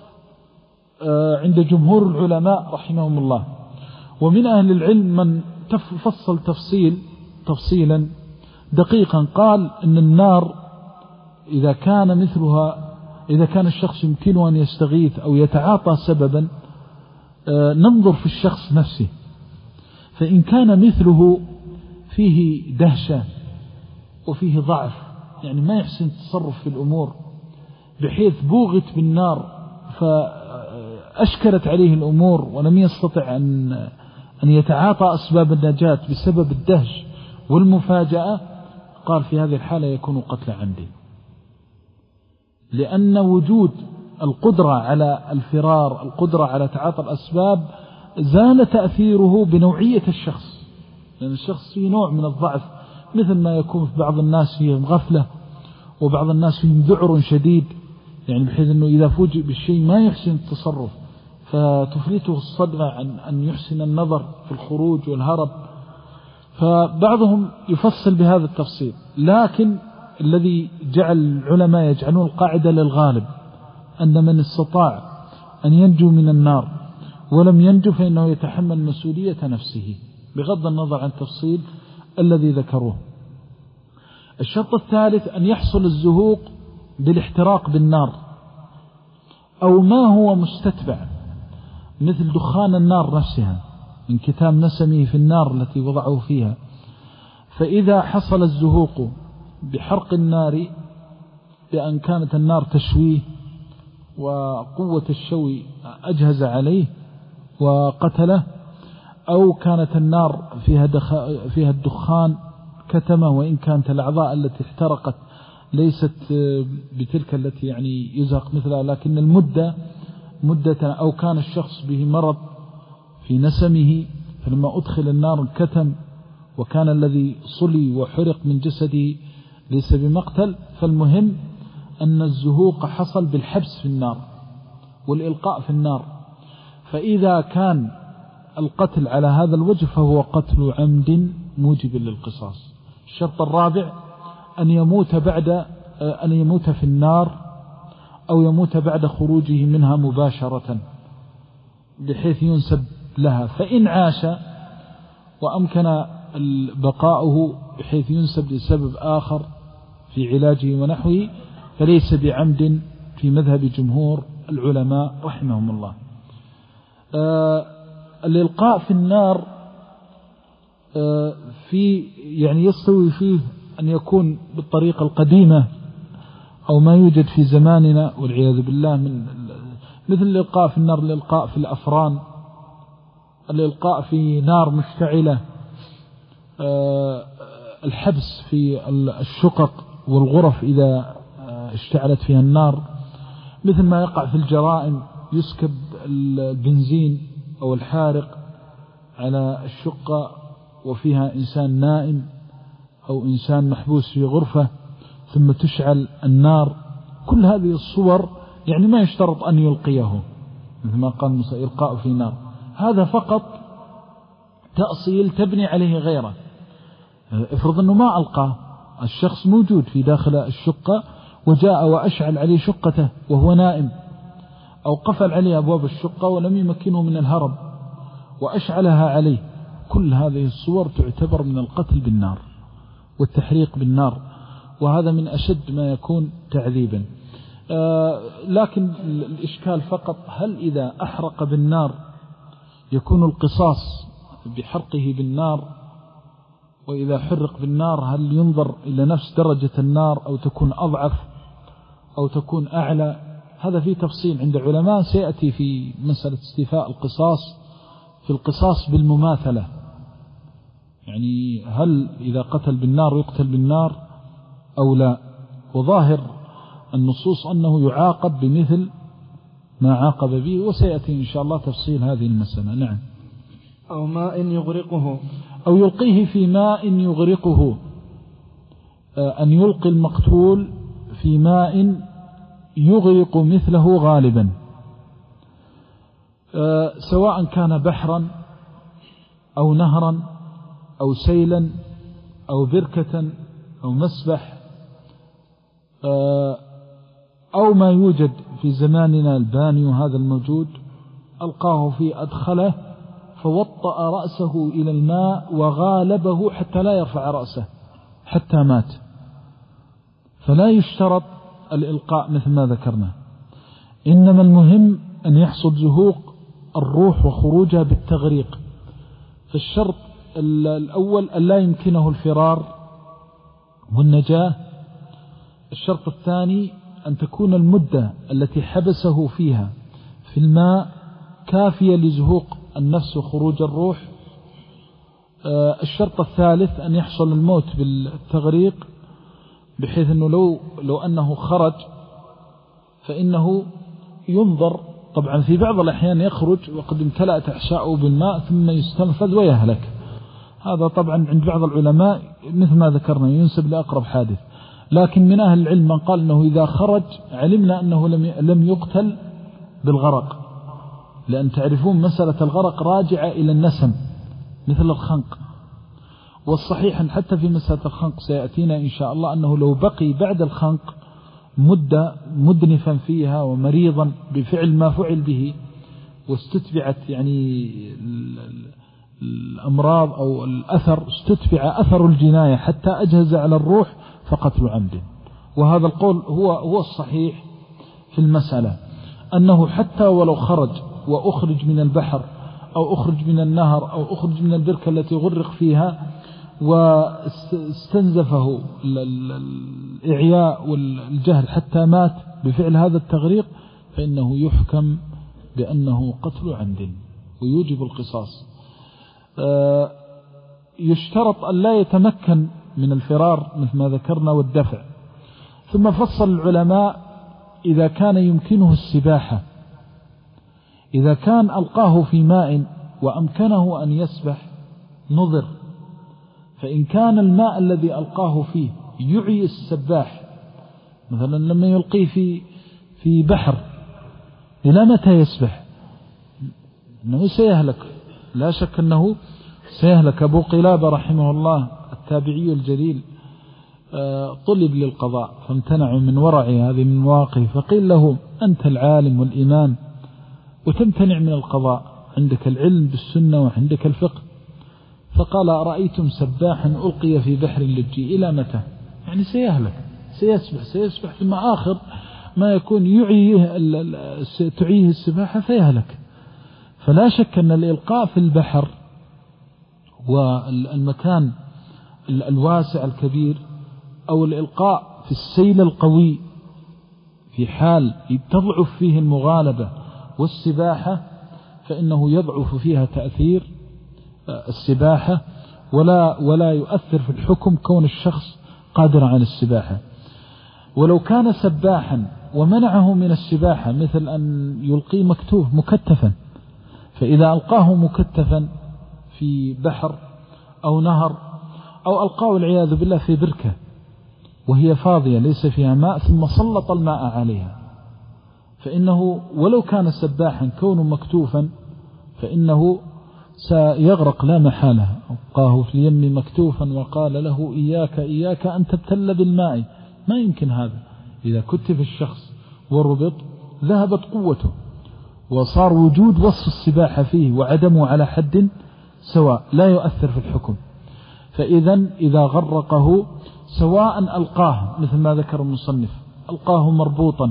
عند جمهور العلماء رحمهم الله. ومن أهل العلم من فصل تفصيل تفصيلا دقيقا، قال إن النار إذا كان مثلها إذا كان الشخص يمكنه أن يستغيث أو يتعاطى سببا ننظر في الشخص نفسه، فإن كان مثله فيه دهشة وفيه ضعف، يعني ما يحسن التصرف في الأمور بحيث بوغت بالنار فأشكلت عليه الأمور ولم يستطع أن أن يتعاطى أسباب النجاة بسبب الدهش والمفاجأة، قال في هذه الحالة يكون قتل عمد، لأن وجود القدرة على الفرار، القدرة على تعاطى الأسباب، زال تأثيره بنوعية الشخص، لأن الشخص فيه نوع من الضعف، مثل ما يكون في بعض الناس فيهم غفلة وبعض الناس فيهم ذعر شديد، يعني بحيث أنه إذا فوجئ بالشيء ما يحسن التصرف فتفلته الصدمة عن أن يحسن النظر في الخروج والهرب. فبعضهم يفصل بهذا التفصيل، لكن الذي جعل العلماء يجعلون القاعدة للغالب أن من استطاع أن ينجو من النار ولم ينجو فإنه يتحمل مسؤولية نفسه بغض النظر عن التفصيل الذي ذكروه. الشرط الثالث أن يحصل الزهوق بالاحتراق بالنار أو ما هو مستتبع، مثل دخان النار نفسها، انكتام نسمه في النار التي وضعه فيها. فإذا حصل الزهوق بحرق النار بأن كانت النار تشويه وقوة الشوي أجهز عليه وقتله، أو كانت النار فيها, فيها الدخان كتمه، وإن كانت الأعضاء التي احترقت ليست بتلك التي يعني يزهق مثلها، لكن المدة مدة، أو كان الشخص به مرض في نسمه فلما أدخل النار انكتم، وكان الذي صلي وحرق من جسده ليس بمقتل. فالمهم أن الزهوق حصل بالحبس في النار والإلقاء في النار، فإذا كان القتل على هذا الوجه فهو قتل عمد موجب للقصاص. الشرط الرابع أن يموت بعد أن يموت في النار أو يموت بعد خروجه منها مباشرة بحيث ينسب لها، فإن عاش وأمكن بقاؤه بحيث ينسب لسبب آخر في علاجه ونحوه فليس بعمد في مذهب جمهور العلماء رحمهم الله. آه الإلقاء في النار آه في يعني يستوي فيه أن يكون بالطريقة القديمة أو ما يوجد في زماننا والعياذ بالله، من مثل الإلقاء في النار، الإلقاء في الأفران، الإلقاء في نار مشتعلة، آه الحبس في الشقق والغرف إذا اشتعلت فيها النار، مثل ما يقع في الجرائم، يسكب البنزين أو الحارق على الشقة وفيها إنسان نائم أو إنسان محبوس في غرفة ثم تشعل النار. كل هذه الصور يعني ما يشترط أن يلقيه، مثل ما قال موسى إلقاء في نار، هذا فقط تأصيل تبني عليه غيره. افرض أنه ما ألقاه، الشخص موجود في داخل الشقة وجاء وأشعل عليه شقته وهو نائم، أو قفل عليه أبواب الشقة ولم يمكنه من الهرب وأشعلها عليه، كل هذه الصور تعتبر من القتل بالنار والتحريق بالنار، وهذا من أشد ما يكون تعذيبا. آه لكن الإشكال فقط هل إذا أحرق بالنار يكون القصاص بحرقه بالنار، وإذا حرق بالنار هل ينظر إلى نفس درجة النار أو تكون أضعف أو تكون أعلى؟ هذا فيه تفصيل عند علماء سيأتي في مسألة استيفاء القصاص في القصاص بالمماثلة، يعني هل إذا قتل بالنار يقتل بالنار أو لا. وظاهر النصوص أنه يعاقب بمثل ما عاقب به، وسيأتي إن شاء الله تفصيل هذه المسألة. نعم. أو ماء يغرقه، أو يلقيه في ماء يغرقه، أن يلقي المقتول في ماء يغرق مثله غالبا، سواء كان بحرا أو نهرا أو سيلا أو بركة أو مسبح أو ما يوجد في زماننا البانيو هذا الموجود، ألقاه في أدخله فوطأ رأسه إلى الماء وغالبه حتى لا يرفع رأسه حتى مات. فلا يشترط الإلقاء مثل ما ذكرنا، إنما المهم أن يحصل زهوق الروح وخروجها بالتغريق. فالشرط الأول أن لا يمكنه الفرار والنجاة. الشرط الثاني أن تكون المدة التي حبسه فيها في الماء كافية لزهوق النفس وخروج الروح. الشرط الثالث أن يحصل الموت بالتغريق، بحيث أنه لو, لو أنه خرج فإنه ينظر. طبعا في بعض الأحيان يخرج وقد امتلأت أحشاؤه بالماء ثم يستنفذ ويهلك، هذا طبعا عند بعض العلماء مثل ما ذكرنا ينسب لأقرب حادث. لكن من أهل العلم من قال أنه إذا خرج علمنا أنه لم يقتل بالغرق، لأن تعرفون مسألة الغرق راجعة إلى النسم مثل الخنق. والصحيح أن حتى في مسألة الخنق سيأتينا إن شاء الله أنه لو بقي بعد الخنق مدة مدنفا فيها ومريضا بفعل ما فعل به واستتبعت يعني الأمراض أو الأثر، استتبع أثر الجناية حتى أجهز على الروح فقتل عمد. وهذا القول هو هو الصحيح في المسألة، أنه حتى ولو خرج وأخرج من البحر أو أخرج من النهر أو أخرج من البركة التي غرق فيها واستنزفه الإعياء والجهل حتى مات بفعل هذا التغريق، فإنه يحكم بأنه قتل عمد ويوجب القصاص. يشترط أن لا يتمكن من الفرار مثل ما ذكرنا والدفع. ثم فصل العلماء إذا كان يمكنه السباحة، إذا كان ألقاه في ماء وأمكنه أن يسبح نظر، فإن كان الماء الذي ألقاه فيه يعي السباح، مثلا لما يلقيه في في بحر إلى متى يسبح؟ أنه سيهلك، لا شك أنه سيهلك. أبو قلابة رحمه الله التابعي الجليل طلب للقضاء فامتنعوا من ورعه هذه من مواقف، فقيل له أنت العالم والإمام وتمتنع من القضاء، عندك العلم بالسنة وعندك الفقه. فقال أرأيتم سباحا ألقي في بحر اللجي إلى متى؟ يعني سيهلك، سيسبح سيسبح ثم آخر ما يكون يعيه تعيه السباحة فيهلك. فلا شك أن الإلقاء في البحر والمكان الواسع الكبير أو الإلقاء في السيل القوي في حال تضعف فيه المغالبة والسباحة فإنه يضعف فيها تأثير السباحة ولا ولا يؤثر في الحكم كون الشخص قادر على السباحة. ولو كان سباحا ومنعه من السباحة مثل أن يلقي مكتوف مكتفا، فإذا ألقاه مكتفا في بحر أو نهر أو ألقاه والعياذ بالله في بركة وهي فاضية ليس فيها ماء ثم سلط الماء عليها، فإنه ولو كان سباحا كونه مكتوفا فإنه سيغرق لا محالة. ألقاه في اليم مكتوفا وقال له إياك إياك أن تبتل بالماء، ما يمكن هذا. إذا كتف الشخص وربط ذهبت قوته وصار وجود وصف السباحة فيه وعدمه على حد سواء لا يؤثر في الحكم. فإذا إذا غرقه سواء ألقاه مثل ما ذكر المصنف ألقاه مربوطا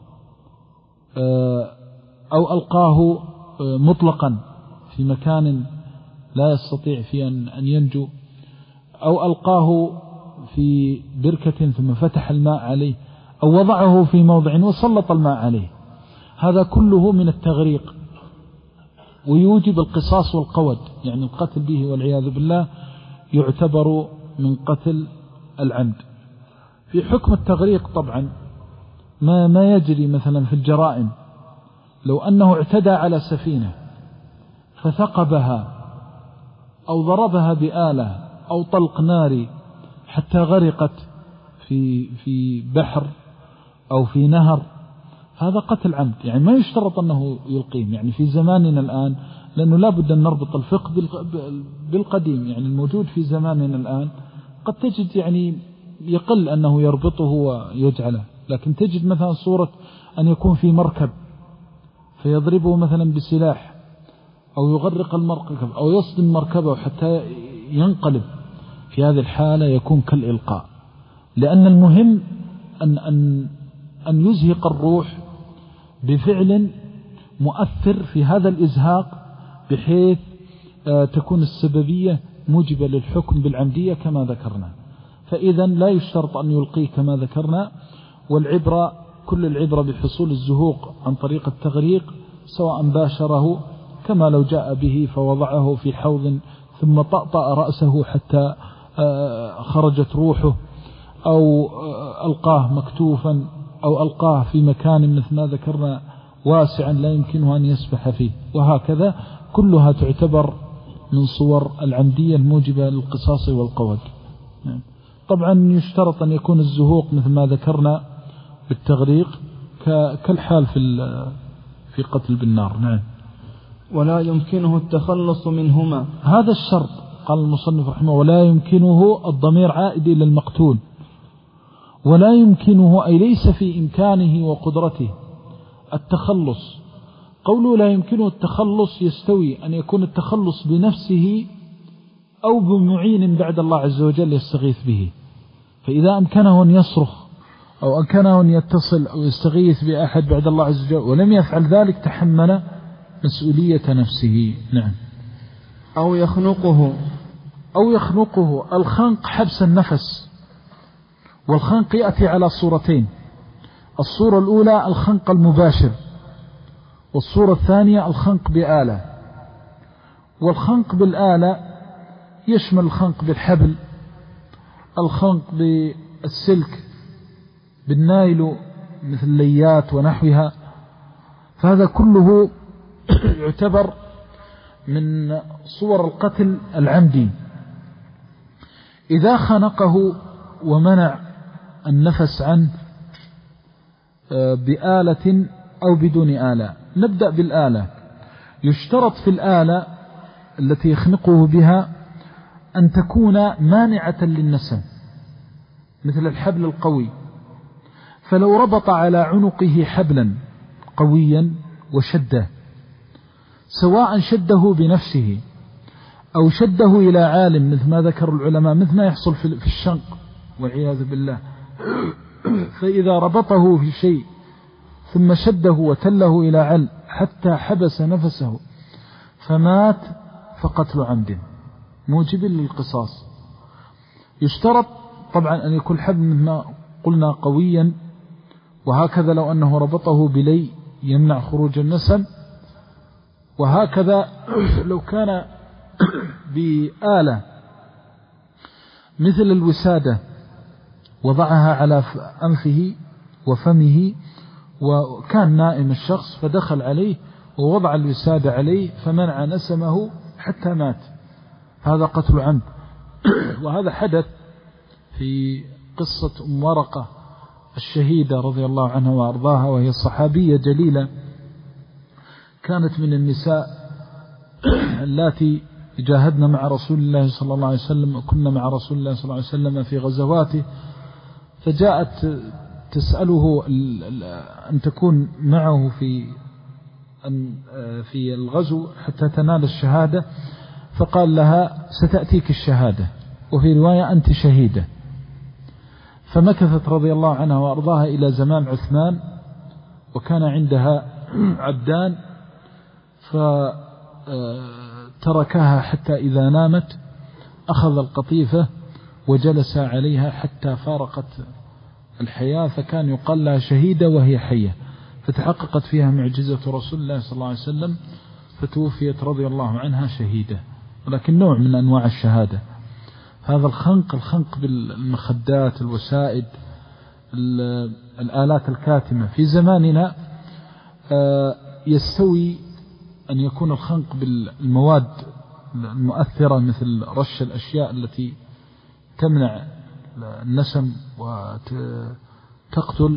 أو ألقاه مطلقا في مكان لا يستطيع فيه أن ينجو، أو ألقاه في بركة ثم فتح الماء عليه، أو وضعه في موضع وسلط الماء عليه، هذا كله من التغريق ويوجب القصاص والقود، يعني القتل به والعياذ بالله يعتبر من قتل العمد. في حكم التغريق طبعا ما ما يجري مثلا في الجرائم، لو أنه اعتدى على سفينة فثقبها أو ضربها بآلة أو طلق ناري حتى غرقت في في بحر أو في نهر، هذا قتل عمد، يعني ما يشترط أنه يلقيم. يعني في زماننا الآن لأنه لا بد أن نربط الفقه بالقديم، يعني الموجود في زماننا الآن قد تجد يعني يقل أنه يربطه ويجعله، لكن تجد مثلا صورة أن يكون في مركب فيضربه مثلا بسلاح أو يغرق المركب أو يصدم مركبه حتى ينقلب، في هذه الحالة يكون كالإلقاء، لأن المهم أن, أن, أن يزهق الروح بفعل مؤثر في هذا الإزهاق بحيث تكون السببية موجبة للحكم بالعمدية كما ذكرنا. فإذا لا يشترط أن يلقيه كما ذكرنا، والعبرة كل العبرة بحصول الزهوق عن طريق التغريق، سواء باشره كما لو جاء به فوضعه في حوض ثم طأطأ رأسه حتى خرجت روحه، أو ألقاه مكتوفا، أو ألقاه في مكان مثل ما ذكرنا واسعا لا يمكنه أن يسبح فيه، وهكذا كلها تعتبر من صور العمدية الموجبة للقصاص والقود. طبعا يشترط أن يكون الزهوق مثل ما ذكرنا بالتغريق كالحال في في قتل بالنار. نعم. ولا يمكنه التخلص منهما، هذا الشرط. قال المصنف رحمه ولا يمكنه، الضمير عائد إلى المقتول، ولا يمكنه أي ليس في إمكانه وقدرته التخلص. قوله لا يمكنه التخلص يستوي أن يكون التخلص بنفسه أو بمعين بعد الله عز وجل يستغيث به، فإذا أمكنه أن يصرخ أو أمكنه أن يتصل أو يستغيث بأحد بعد الله عز وجل ولم يفعل ذلك تحمل مسؤولية نفسه. نعم. أو يخنقه، أو يخنقه. الخنق حبس النفس، والخنق يأتي على صورتين: الصورة الأولى الخنق المباشر، والصورة الثانية الخنق بآلة. والخنق بالآلة يشمل الخنق بالحبل، الخنق بالسلك، بالنايل مثل الليات ونحوها، فهذا كله يعتبر من صور القتل العمدي. إذا خنقه ومنع النفس عنه بآلة أو بدون آلة. نبدأ بالآلة. يشترط في الآلة التي يخنقه بها أن تكون مانعة للنسم، مثل الحبل القوي، فلو ربط على عنقه حبلا قويا وشده، سواء شده بنفسه أو شده إلى عالم مثل ما ذكر العلماء، مثل ما يحصل في الشنق والعياذ بالله، فإذا ربطه في شيء ثم شده وتله إلى علم حتى حبس نفسه فمات فقتل عمد موجب للقصاص. يشترط طبعا أن يكون حبل مثل ما قلنا قويا، وهكذا لو أنه ربطه بلي يمنع خروج النسم، وهكذا لو كان بآلة مثل الوسادة وضعها على أنفه وفمه، وكان نائم الشخص فدخل عليه ووضع الوسادة عليه فمنع نسمه حتى مات، هذا قتل عمد. وهذا حدث في قصة أم ورقة الشهيدة رضي الله عنها وأرضاها، وهي صحابية جليلة كانت من النساء التي جاهدنا مع رسول الله صلى الله عليه وسلم، وكنا مع رسول الله صلى الله عليه وسلم في غزواته، فجاءت تسأله أن تكون معه في في الغزو حتى تنال الشهادة، فقال لها ستأتيك الشهادة، وفي رواية أنت شهيدة. فمكثت رضي الله عنها وأرضاها إلى زمان عثمان، وكان عندها عبدان، فتركها حتى إذا نامت أخذ القطيفة وجلس عليها حتى فارقت الحياة، فكان يقال لها شهيدة وهي حية، فتحققت فيها معجزة رسول الله صلى الله عليه وسلم، فتوفيت رضي الله عنها شهيدة، ولكن نوع من أنواع الشهادة. هذا الخنق، الخنق بالمخدات، الوسائد، الآلات الكاتمة. في زماننا يستوي أن يكون الخنق بالمواد المؤثرة مثل رش الأشياء التي تمنع النسم وتقتل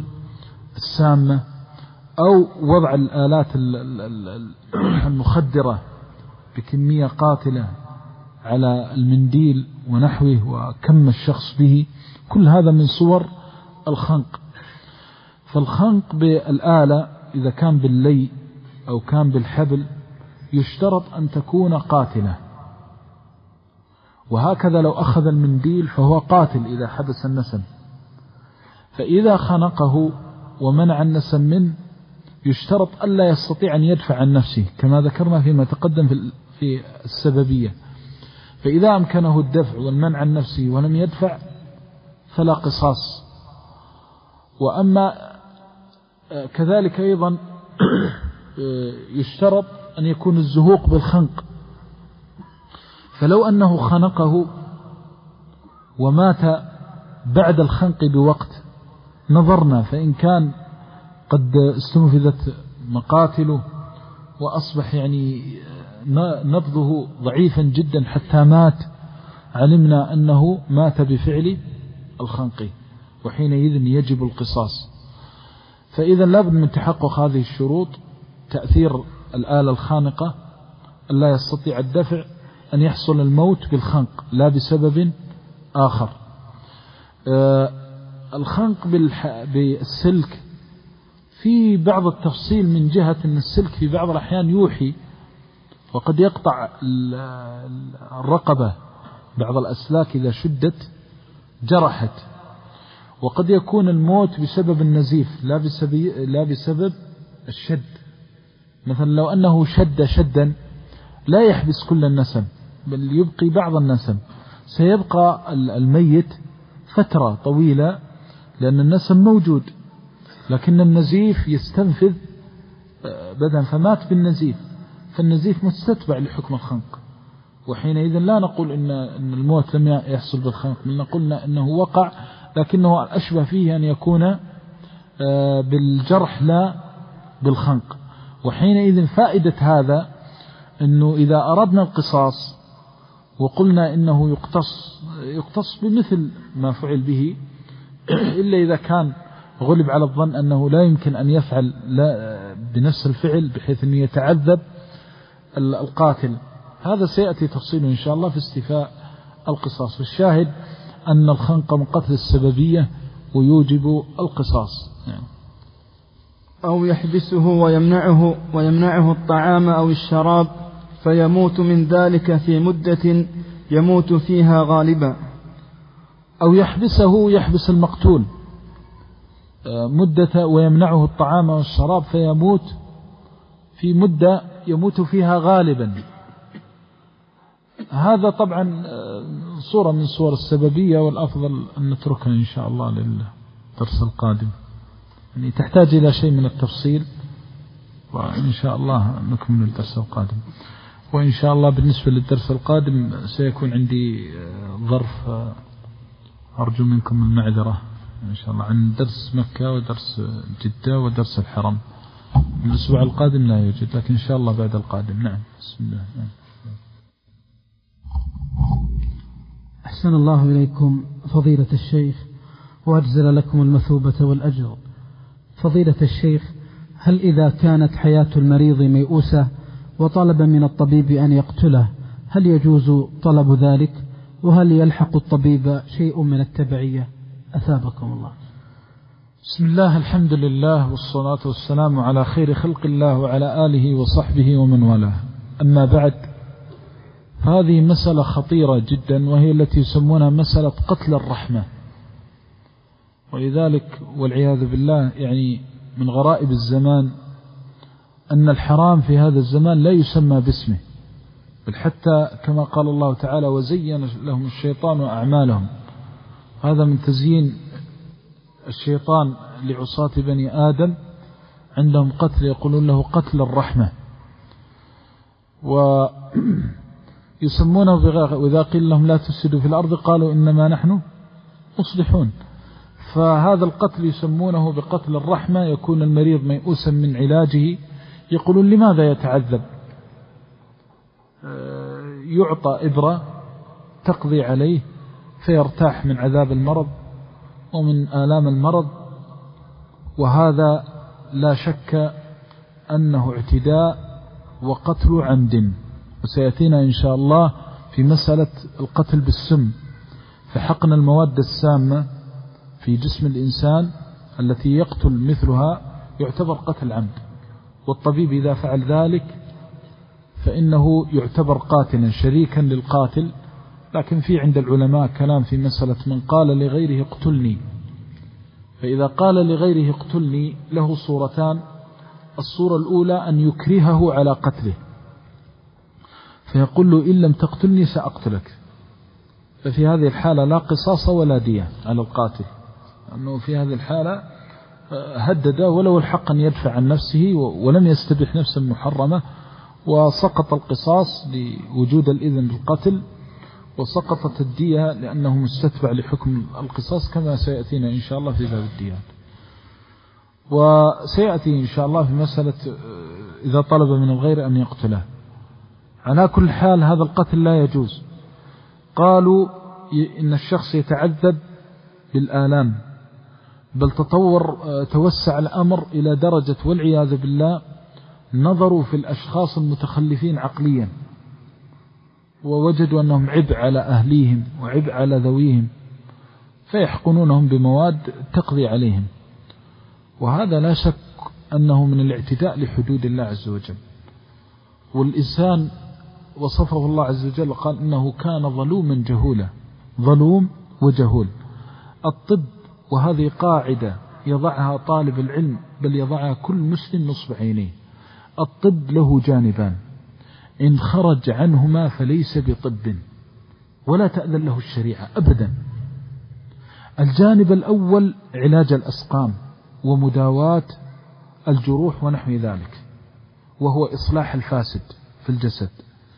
السامة، أو وضع الآلات المخدرة بكمية قاتلة على المنديل ونحوه وكم الشخص به، كل هذا من صور الخنق. فالخنق بالآلة إذا كان باللي أو كان بالحبل يشترط أن تكون قاتلة، وهكذا لو أخذ المنديل فهو قاتل إذا حبس النسم. فإذا خنقه ومنع النسم منه يشترط ألا يستطيع أن يدفع عن نفسه كما ذكرنا فيما تقدم في السببية. فإذا أمكنه الدفع والمنع عن نفسه ولم يدفع فلا قصاص. وأما كذلك أيضا يشترط أن يكون الزهوق بالخنق، فلو أنه خنقه ومات بعد الخنق بوقت نظرنا، فإن كان قد استنفذت مقاتله وأصبح يعني نبضه ضعيفا جدا حتى مات، علمنا أنه مات بفعل الخنق، وحينئذ يجب القصاص. فإذا لابد من تحقق هذه الشروط: تأثير الآلة الخانقة، ألا يستطيع الدفع، أن يحصل الموت بالخنق لا بسبب آخر. آه الخنق بالسلك في بعض التفصيل من جهة أن السلك في بعض الأحيان يوحي وقد يقطع الرقبة، بعض الأسلاك إذا شدت جرحت، وقد يكون الموت بسبب النزيف لا بسبب, لا بسبب الشد. مثلا لو أنه شد شدا لا يحبس كل النسم بل يبقي بعض النسم، سيبقى الميت فترة طويلة لأن النسم موجود، لكن النزيف يستنفذ بدن فمات بالنزيف، فالنزيف مستتبع لحكم الخنق. وحينئذ لا نقول إن, إن الموت لم يحصل بالخنق، بل نقولنا إنه وقع لكنه أشبه فيه أن يكون بالجرح لا بالخنق. وحينئذ فائدة هذا أنه إذا أردنا القصاص وقلنا إنه يقتص يقتص بمثل ما فعل به، إلا إذا كان غلب على الظن أنه لا يمكن أن يفعل لا بنفس الفعل بحيث أنه يتعذب القاتل. هذا سيأتي تفصيله إن شاء الله في استيفاء القصاص. والشاهد أن الخنق من قتل السببية ويوجب القصاص يعني. أو يحبسه ويمنعه ويمنعه الطعام أو الشراب فيموت من ذلك في مدة يموت فيها غالبا. أو يحبسه يحبس المقتول مدة ويمنعه الطعام والشراب فيموت في مدة يموت فيها غالبا. هذا طبعا صورة من صور السببية، والأفضل أن نتركها إن شاء الله للدرس القادم، يعني تحتاج إلى شيء من التفصيل، وإن شاء الله نكمل الدرس القادم. وإن شاء الله بالنسبة للدرس القادم سيكون عندي ظرف أرجو منكم المعذرة إن شاء الله عن درس مكة ودرس جدة ودرس الحرم. الأسبوع القادم لا يوجد، لكن إن شاء الله بعد القادم. نعم بسم الله. نعم. أحسن الله إليكم فضيلة الشيخ وأجزل لكم المثوبة والأجر. فضيلة الشيخ، هل إذا كانت حياة المريض ميؤوسة وطلب من الطبيب أن يقتله هل يجوز طلب ذلك؟ وهل يلحق الطبيب شيء من التبعية؟ أثابكم الله. بسم الله، الحمد لله والصلاة والسلام على خير خلق الله وعلى آله وصحبه ومن والاه. أما بعد، هذه مسألة خطيرة جدا، وهي التي يسمونها مسألة قتل الرحمة. ولذلك والعياذ بالله يعني من غرائب الزمان أن الحرام في هذا الزمان لا يسمى باسمه، بل حتى كما قال الله تعالى: وزين لهم الشيطان أعمالهم. هذا من تزيين الشيطان لعصاة بني آدم، عندهم قتل يقولون له قتل الرحمة، ويسمونه وإذا قيل لهم لا تفسدوا في الأرض قالوا إنما نحن مصلحون. فهذا القتل يسمونه بقتل الرحمة، يكون المريض ميؤوسا من علاجه، يقولون لماذا يتعذب؟ يعطى إبرة تقضي عليه فيرتاح من عذاب المرض ومن آلام المرض. وهذا لا شك أنه اعتداء وقتل عمد. وسيأتينا إن شاء الله في مسألة القتل بالسم، فحقن المواد السامة في جسم الإنسان التي يقتل مثلها يعتبر قتل عمد، والطبيب إذا فعل ذلك فإنه يعتبر قاتلا شريكا للقاتل. لكن في عند العلماء كلام في مسألة من قال لغيره اقتلني، فإذا قال لغيره اقتلني له صورتان. الصورة الأولى أن يكرهه على قتله، فيقول له إن لم تقتلني سأقتلك، ففي هذه الحالة لا قصاص ولا دية على القاتل، أنه في هذه الحالة هدد ولو الحق أن يدفع عن نفسه ولم يستبح نفسا محرمة، وسقط القصاص لوجود الإذن بالقتل، وسقطت الدية لأنه مستتبع لحكم القصاص كما سيأتينا إن شاء الله في باب الديات. وسيأتي إن شاء الله في مسألة إذا طلب من الغير أن يقتله. على كل حال هذا القتل لا يجوز. قالوا إن الشخص يتعذب بالآلام، بل تطور توسع الأمر إلى درجة والعياذ بالله نظروا في الأشخاص المتخلفين عقليا ووجدوا أنهم عبء على أهليهم وعبء على ذويهم، فيحقنونهم بمواد تقضي عليهم، وهذا لا شك أنه من الاعتداء لحدود الله عز وجل. والإنسان وصفه الله عز وجل قال إنه كان ظلوما جهولا، ظلوم وجهول. الطب، وهذه قاعدة يضعها طالب العلم بل يضعها كل مسلم نصب عينيه، الطب له جانبان، إن خرج عنهما فليس بطب ولا تأذن له الشريعة أبدا. الجانب الأول علاج الأسقام ومداواة الجروح ونحو ذلك، وهو إصلاح الفاسد في الجسد.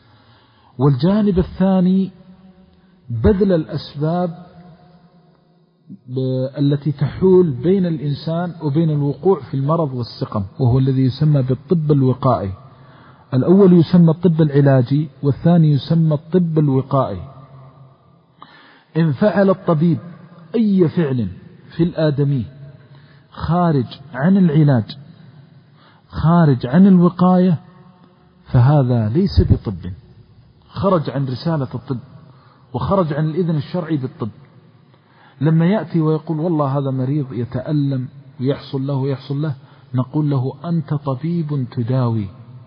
والجانب الثاني بذل الأسباب التي تحول بين الإنسان وبين الوقوع في المرض والسقم، وهو الذي يسمى بالطب الوقائي. الأول يسمى الطب العلاجي، والثاني يسمى الطب الوقائي. إن فعل الطبيب أي فعل في الآدمي خارج عن العلاج، خارج عن الوقاية، فهذا ليس بطب، خرج عن رسالة الطب وخرج عن الإذن الشرعي بالطب. لما يأتي ويقول والله هذا مريض يتألم ويحصل له ويحصل له، نقول له أنت طبيب تداوي،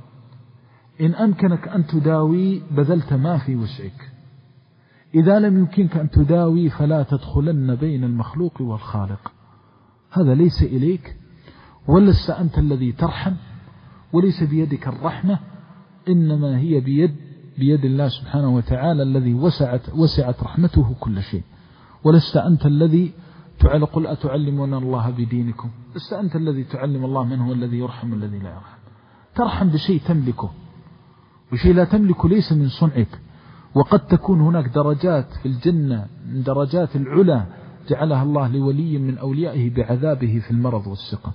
إن أمكنك أن تداوي بذلت ما في وسعك، إذا لم يمكنك أن تداوي فلا تدخلن بين المخلوق والخالق. هذا ليس إليك، ولست أنت الذي ترحم، وليس بيدك الرحمة، إنما هي بيد بيد الله سبحانه وتعالى الذي وسعت وسعت رحمته كل شيء. ولست أنت الذي تعلم، قل أتعلمون الله بدينكم، لست أنت الذي تعلم الله من هو الذي يرحم والذي لا يرحم. ترحم بشيء تملكه، وشيء لا تملكه ليس من صنعك. وقد تكون هناك درجات في الجنة من درجات العلا جعلها الله لولي من أوليائه بعذابه في المرض والسقم.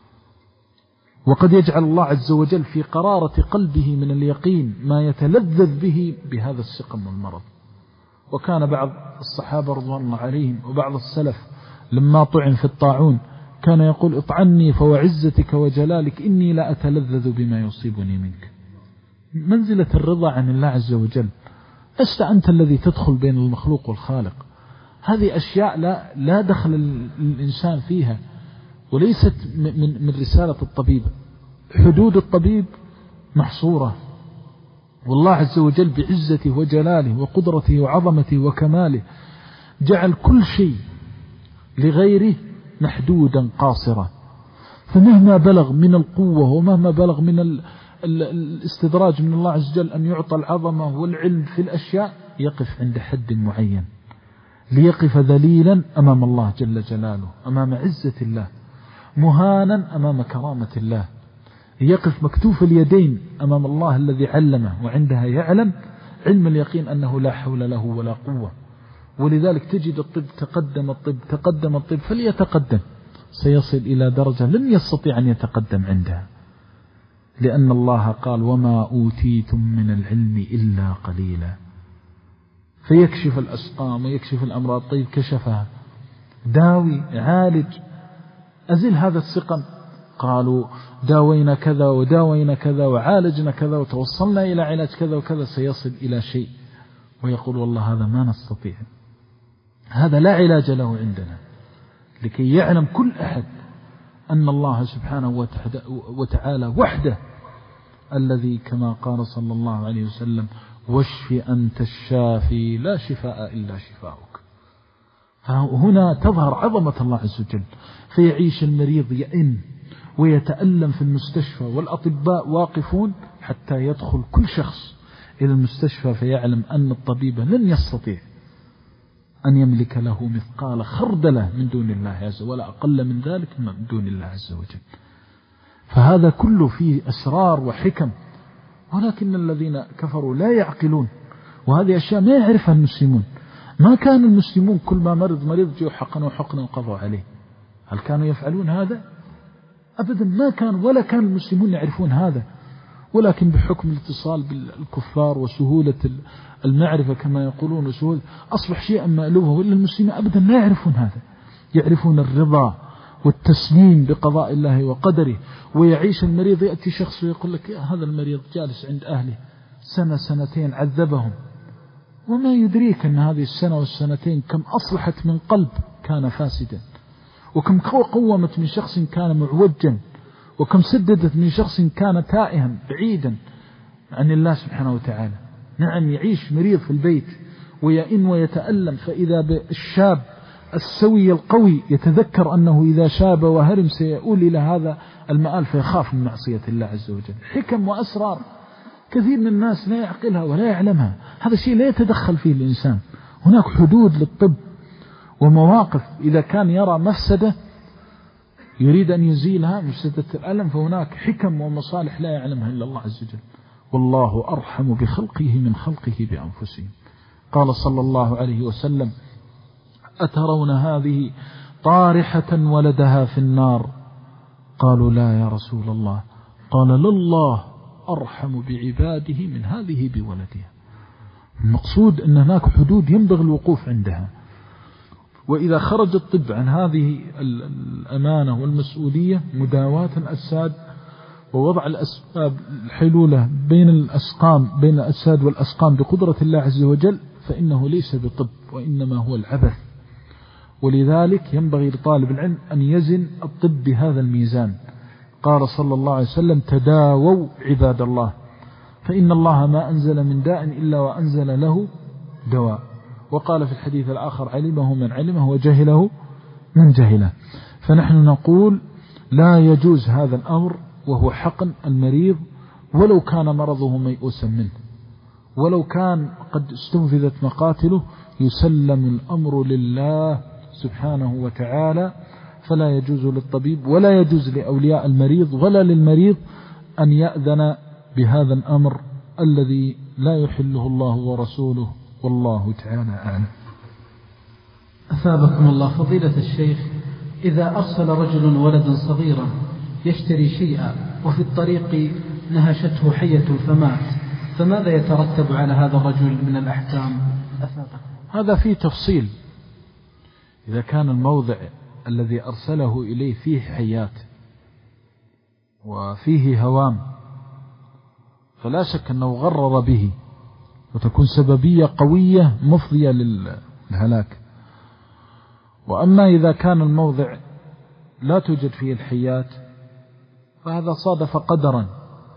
وقد يجعل الله عز وجل في قرارة قلبه من اليقين ما يتلذذ به بهذا السقم والمرض. وكان بعض الصحابة رضوان الله عليهم وبعض السلف لما طعن في الطاعون كان يقول اطعني فوعزتك وجلالك إني لا أتلذذ بما يصيبني منك. منزلة الرضا عن الله عز وجل، لست أنت الذي تدخل بين المخلوق والخالق. هذه أشياء لا, لا دخل الإنسان فيها، وليست من, من رسالة الطبيب. حدود الطبيب محصورة، والله عز وجل بعزته وجلاله وقدرته وعظمته وكماله جعل كل شيء لغيره محدودا قاصرا. فمهما بلغ من القوة ومهما بلغ من ال ال الاستدراج من الله عز وجل أن يعطى العظمة والعلم في الأشياء، يقف عند حد معين ليقف ذليلا أمام الله جل جلاله، أمام عزة الله، مهانا أمام كرامة الله، يقف مكتوف اليدين أمام الله الذي علمه، وعندها يعلم علم اليقين أنه لا حول له ولا قوة. ولذلك تجد الطب تقدم الطب تقدم الطب فليتقدم، سيصل إلى درجة لن يستطيع أن يتقدم عندها، لأن الله قال وما أوتيتم من العلم إلا قليلا. فيكشف الأسقام ويكشف الأمراض. طيب كشفها، داوي، عالج، أزل هذا السقم، قالوا داوينا كذا وداوينا كذا وعالجنا كذا وتوصلنا إلى علاج كذا وكذا، سيصل إلى شيء ويقول والله هذا ما نستطيع، هذا لا علاج له عندنا، لكي يعلم كل أحد أن الله سبحانه وتعالى وحده الذي كما قال صلى الله عليه وسلم واشف أنت الشافي لا شفاء إلا شفاؤك. فهنا تظهر عظمة الله عز وجل، فيعيش المريض يئن ويتألم في المستشفى والأطباء واقفون حتى يدخل كل شخص إلى المستشفى فيعلم أن الطبيب لن يستطيع أن يملك له مثقال خردلة من دون الله عز وجل ولا أقل من ذلك من دون الله عز وجل. فهذا كله فيه أسرار وحكم، ولكن الذين كفروا لا يعقلون، وهذه أشياء ما يعرفها المسلمون. ما كان المسلمون كل ما مرض مريض جو حقنا وحقنا وقضوا عليه، هل كانوا يفعلون هذا؟ أبدا ما كان، ولا كان المسلمون يعرفون هذا، ولكن بحكم الاتصال بالكفار وسهولة المعرفة كما يقولون وسهولة أصبح شيئا مألوفا، وإلا المسلمين أبدا لا يعرفون هذا. يعرفون الرضا والتسليم بقضاء الله وقدره. ويعيش المريض، يأتي شخص ويقول لك هذا المريض جالس عند أهله سنة سنتين عذبهم، وما يدريك أن هذه السنة والسنتين كم أصلحت من قلب كان فاسدا، وكم قومت من شخص كان معوجا، وكم سددت من شخص كان تائها بعيدا عن الله سبحانه وتعالى. نعم يعيش مريض في البيت ويئن ويتألم، فإذا بالشاب السوي القوي يتذكر أنه إذا شاب وهرم سيؤول إلى هذا المآل فيخاف من معصية الله عز وجل. حكم وأسرار كثير من الناس لا يعقلها ولا يعلمها، هذا شيء لا يتدخل فيه الإنسان. هناك حدود للطب ومواقف، إذا كان يرى مفسدة يريد أن يزيلها مفسدة الألم، فهناك حكم ومصالح لا يعلمها إلا الله عز وجل. والله أرحم بخلقه من خلقه بأنفسهم. قال صلى الله عليه وسلم أترون هذه طارحة ولدها في النار؟ قالوا لا يا رسول الله. قال لله أرحم بعباده من هذه بولدها. المقصود أن هناك حدود ينبغي الوقوف عندها، وإذا خرج الطب عن هذه الأمانة والمسؤولية مداواة الأجساد ووضع الأسباب الحلولة بين الأسقام بين الأجساد والأسقام بقدرة الله عز وجل، فإنه ليس بطب وإنما هو العبث. ولذلك ينبغي لطالب العلم أن يزن الطب بهذا الميزان. قال صلى الله عليه وسلم تداووا عباد الله، فإن الله ما أنزل من داء إلا وأنزل له دواء. وقال في الحديث الآخر علمه من علمه وجهله من جهله. فنحن نقول لا يجوز هذا الأمر، وهو حقن المريض ولو كان مرضه ميؤوسا منه، ولو كان قد استنفذت مقاتله، يسلم الأمر لله سبحانه وتعالى. فلا يجوز للطبيب ولا يجوز لأولياء المريض ولا للمريض أن يأذن بهذا الأمر الذي لا يحله الله ورسوله، والله تعالى أعلم. أثابكم الله فضيلة الشيخ، إذا أرسل رجل ولدا صغيرا يشتري شيئا وفي الطريق نهشته حية فمات، فماذا يترتب على هذا الرجل من الأحكام؟ أثابكم. هذا فيه تفصيل. إذا كان الموضع الذي أرسله إليه فيه حيات وفيه هوام فلا شك أنه غرر به، وتكون سببية قوية مفضية للهلاك. وأما إذا كان الموضع لا توجد فيه الحيات فهذا صادف قدرا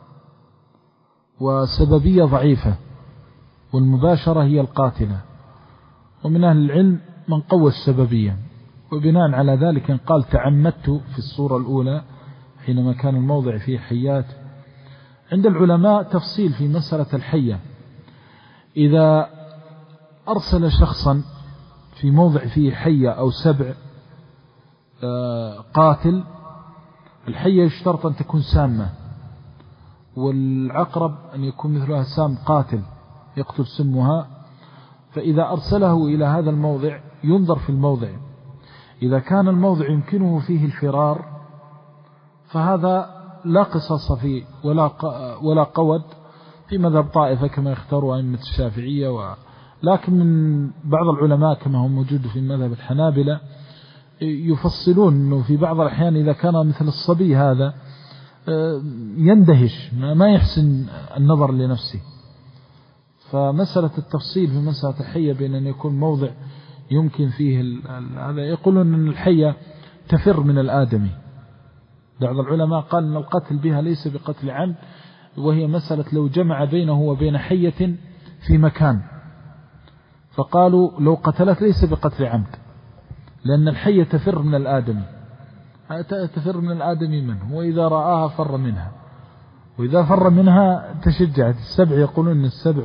وسببية ضعيفة، والمباشرة هي القاتلة. ومن أهل العلم من قوى السببية، وبناء على ذلك قال تعمدت في الصورة الأولى حينما كان الموضع فيه حيات. عند العلماء تفصيل في مسألة الحية. إذا أرسل شخصا في موضع فيه حية أو سبع قاتل، الحية يشترط أن تكون سامة، والعقرب أن يكون مثلها سام قاتل يقتل سمها. فإذا أرسله إلى هذا الموضع ينظر في الموضع، إذا كان الموضع يمكنه فيه الفرار فهذا لا قصص فيه ولا ولا قود في مذهب طائفة كما يختاروا أئمة الشافعية. ولكن من بعض العلماء كما هم موجود في مذهب الحنابلة يفصلون أنه في بعض الأحيان إذا كان مثل الصبي هذا يندهش ما يحسن النظر لنفسه. فمسألة التفصيل في مسألة الحية بين أن يكون موضع يمكن فيه هذا، يقولون أن الحية تفر من الآدمي. بعض العلماء قال أن القتل بها ليس بقتل عمد، وهي مسألة لو جمع بينه وبين حية في مكان، فقالوا لو قتلت ليس بقتل عمد، لأن الحية تفر من الآدمي، تفر من الآدمي منه، وإذا رآها فر منها، وإذا فر منها تشجعت. السبع يقولون أن السبع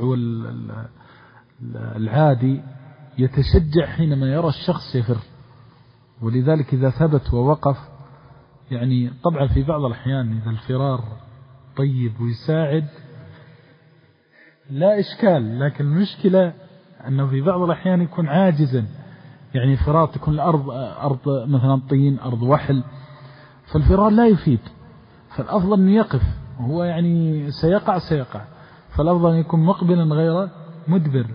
والعادي يتشجع حينما يرى الشخص يفر، ولذلك إذا ثبت ووقف، يعني طبعا في بعض الأحيان إذا الفرار طيب ويساعد لا إشكال، لكن المشكلة أنه في بعض الأحيان يكون عاجزا، يعني فرار تكون الأرض أرض مثلا طين، أرض وحل، فالفرار لا يفيد، فالأفضل أن يقف، وهو يعني سيقع سيقع، فالأفضل أن يكون مقبلا غير مدبر.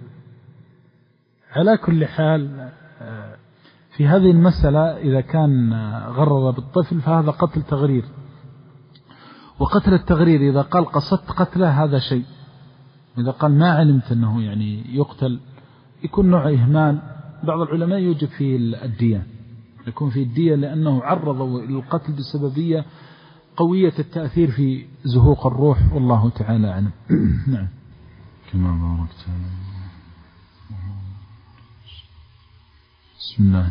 على كل حال في هذه المسألة إذا كان غرر بالطفل فهذا قتل تغرير، وقتل التغرير إذا قال قصدت قتله هذا شيء، إذا قال ما علمت أنه يعني يقتل يكون نوع إهمال. بعض العلماء يوجب فيه الدية، يكون فيه الدية لأنه عرض للقتل بسببية قوية التأثير في زهوق الروح، والله تعالى أعلم. نعم. كما باركت. بسم الله.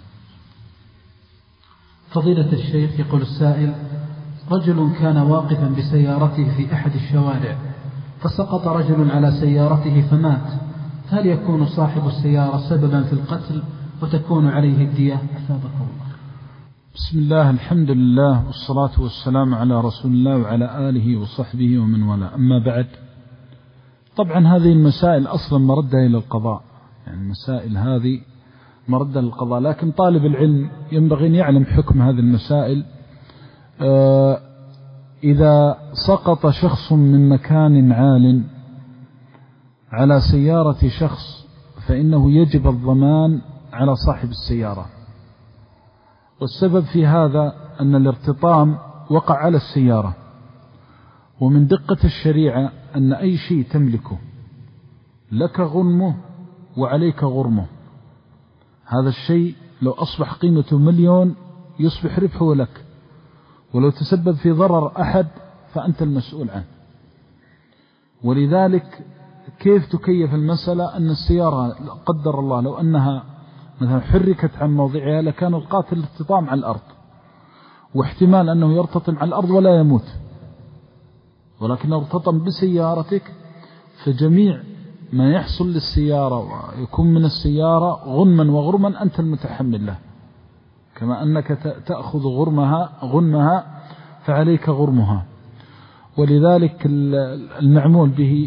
فضيلة الشيخ، يقول السائل: رجل كان واقفا بسيارته في أحد الشوارع، فسقط رجل على سيارته فمات، هل يكون صاحب السيارة سببا في القتل وتكون عليه الدية؟ أثابكم الله. بسم الله، الحمد لله، والصلاة والسلام على رسول الله وعلى آله وصحبه ومن والاه، أما بعد. طبعا هذه المسائل أصلا مردها إلى القضاء، يعني المسائل هذه مردها للقضاء، لكن طالب العلم ينبغي أن يعلم حكم هذه المسائل. آه إذا سقط شخص من مكان عال على سيارة شخص فإنه يجب الضمان على صاحب السيارة، والسبب في هذا أن الارتطام وقع على السيارة، ومن دقة الشريعة أن أي شيء تملكه لك غنمه وعليك غرمه، هذا الشيء لو أصبح قيمته مليون يصبح ربحه لك، ولو تسبب في ضرر أحد فأنت المسؤول عنه. ولذلك كيف تكيف المسألة؟ أن السيارة قدر الله لو أنها مثلا حركت عن موضعها لكان القاتل ارتطام على الأرض، واحتمال أنه يرتطم على الأرض ولا يموت، ولكن لو ارتطم بسيارتك فجميع ما يحصل للسيارة ويكون من السيارة غنما وغرما أنت المتحمل له، كما أنك تأخذ غرمها غنمها فعليك غرمها. ولذلك المعمول به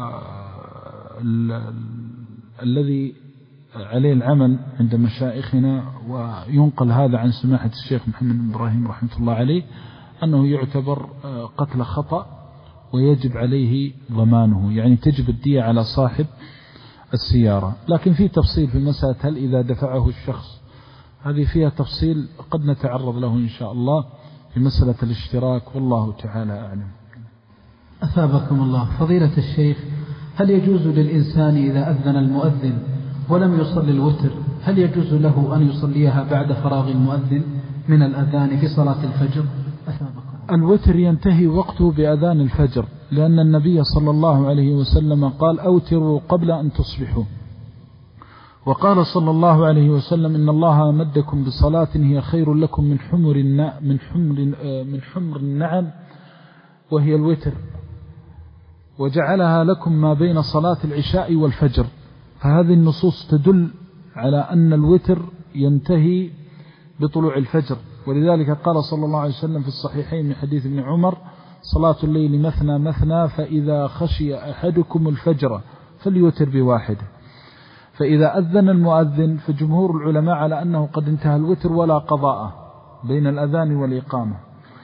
والذي عليه العمل عند مشايخنا، وينقل هذا عن سماحة الشيخ محمد بن إبراهيم رحمة الله عليه، أنه يعتبر قتل خطأ ويجب عليه ضمانه، يعني تجب الدية على صاحب السيارة. لكن في تفصيل في مسألة هل إذا دفعه الشخص، هذه فيها تفصيل قد نتعرض له إن شاء الله في مسألة الاشتراك، والله تعالى أعلم. أثابكم الله. فضيلة الشيخ، هل يجوز للإنسان إذا أذن المؤذن ولم يصلي الوتر، هل يجوز له أن يصليها بعد فراغ المؤذن من الأذان في صلاة الفجر؟ أثابكم. الوتر ينتهي وقته بأذان الفجر، لأن النبي صلى الله عليه وسلم قال: أوتروا قبل أن تصبحوا. وقال صلى الله عليه وسلم: إن الله أمدكم بصلاة هي خير لكم من حمر من حمر من حمر النعم وهي الوتر، وجعلها لكم ما بين صلاة العشاء والفجر. فهذه النصوص تدل على أن الوتر ينتهي بطلوع الفجر، ولذلك قال صلى الله عليه وسلم في الصحيحين من حديث ابن عمر: صلاة الليل مثنى مثنى، فإذا خشي أحدكم الفجر فليوتر بواحده. فإذا أذن المؤذن فجمهور العلماء على أنه قد انتهى الوتر ولا قضاء بين الأذان والإقامة،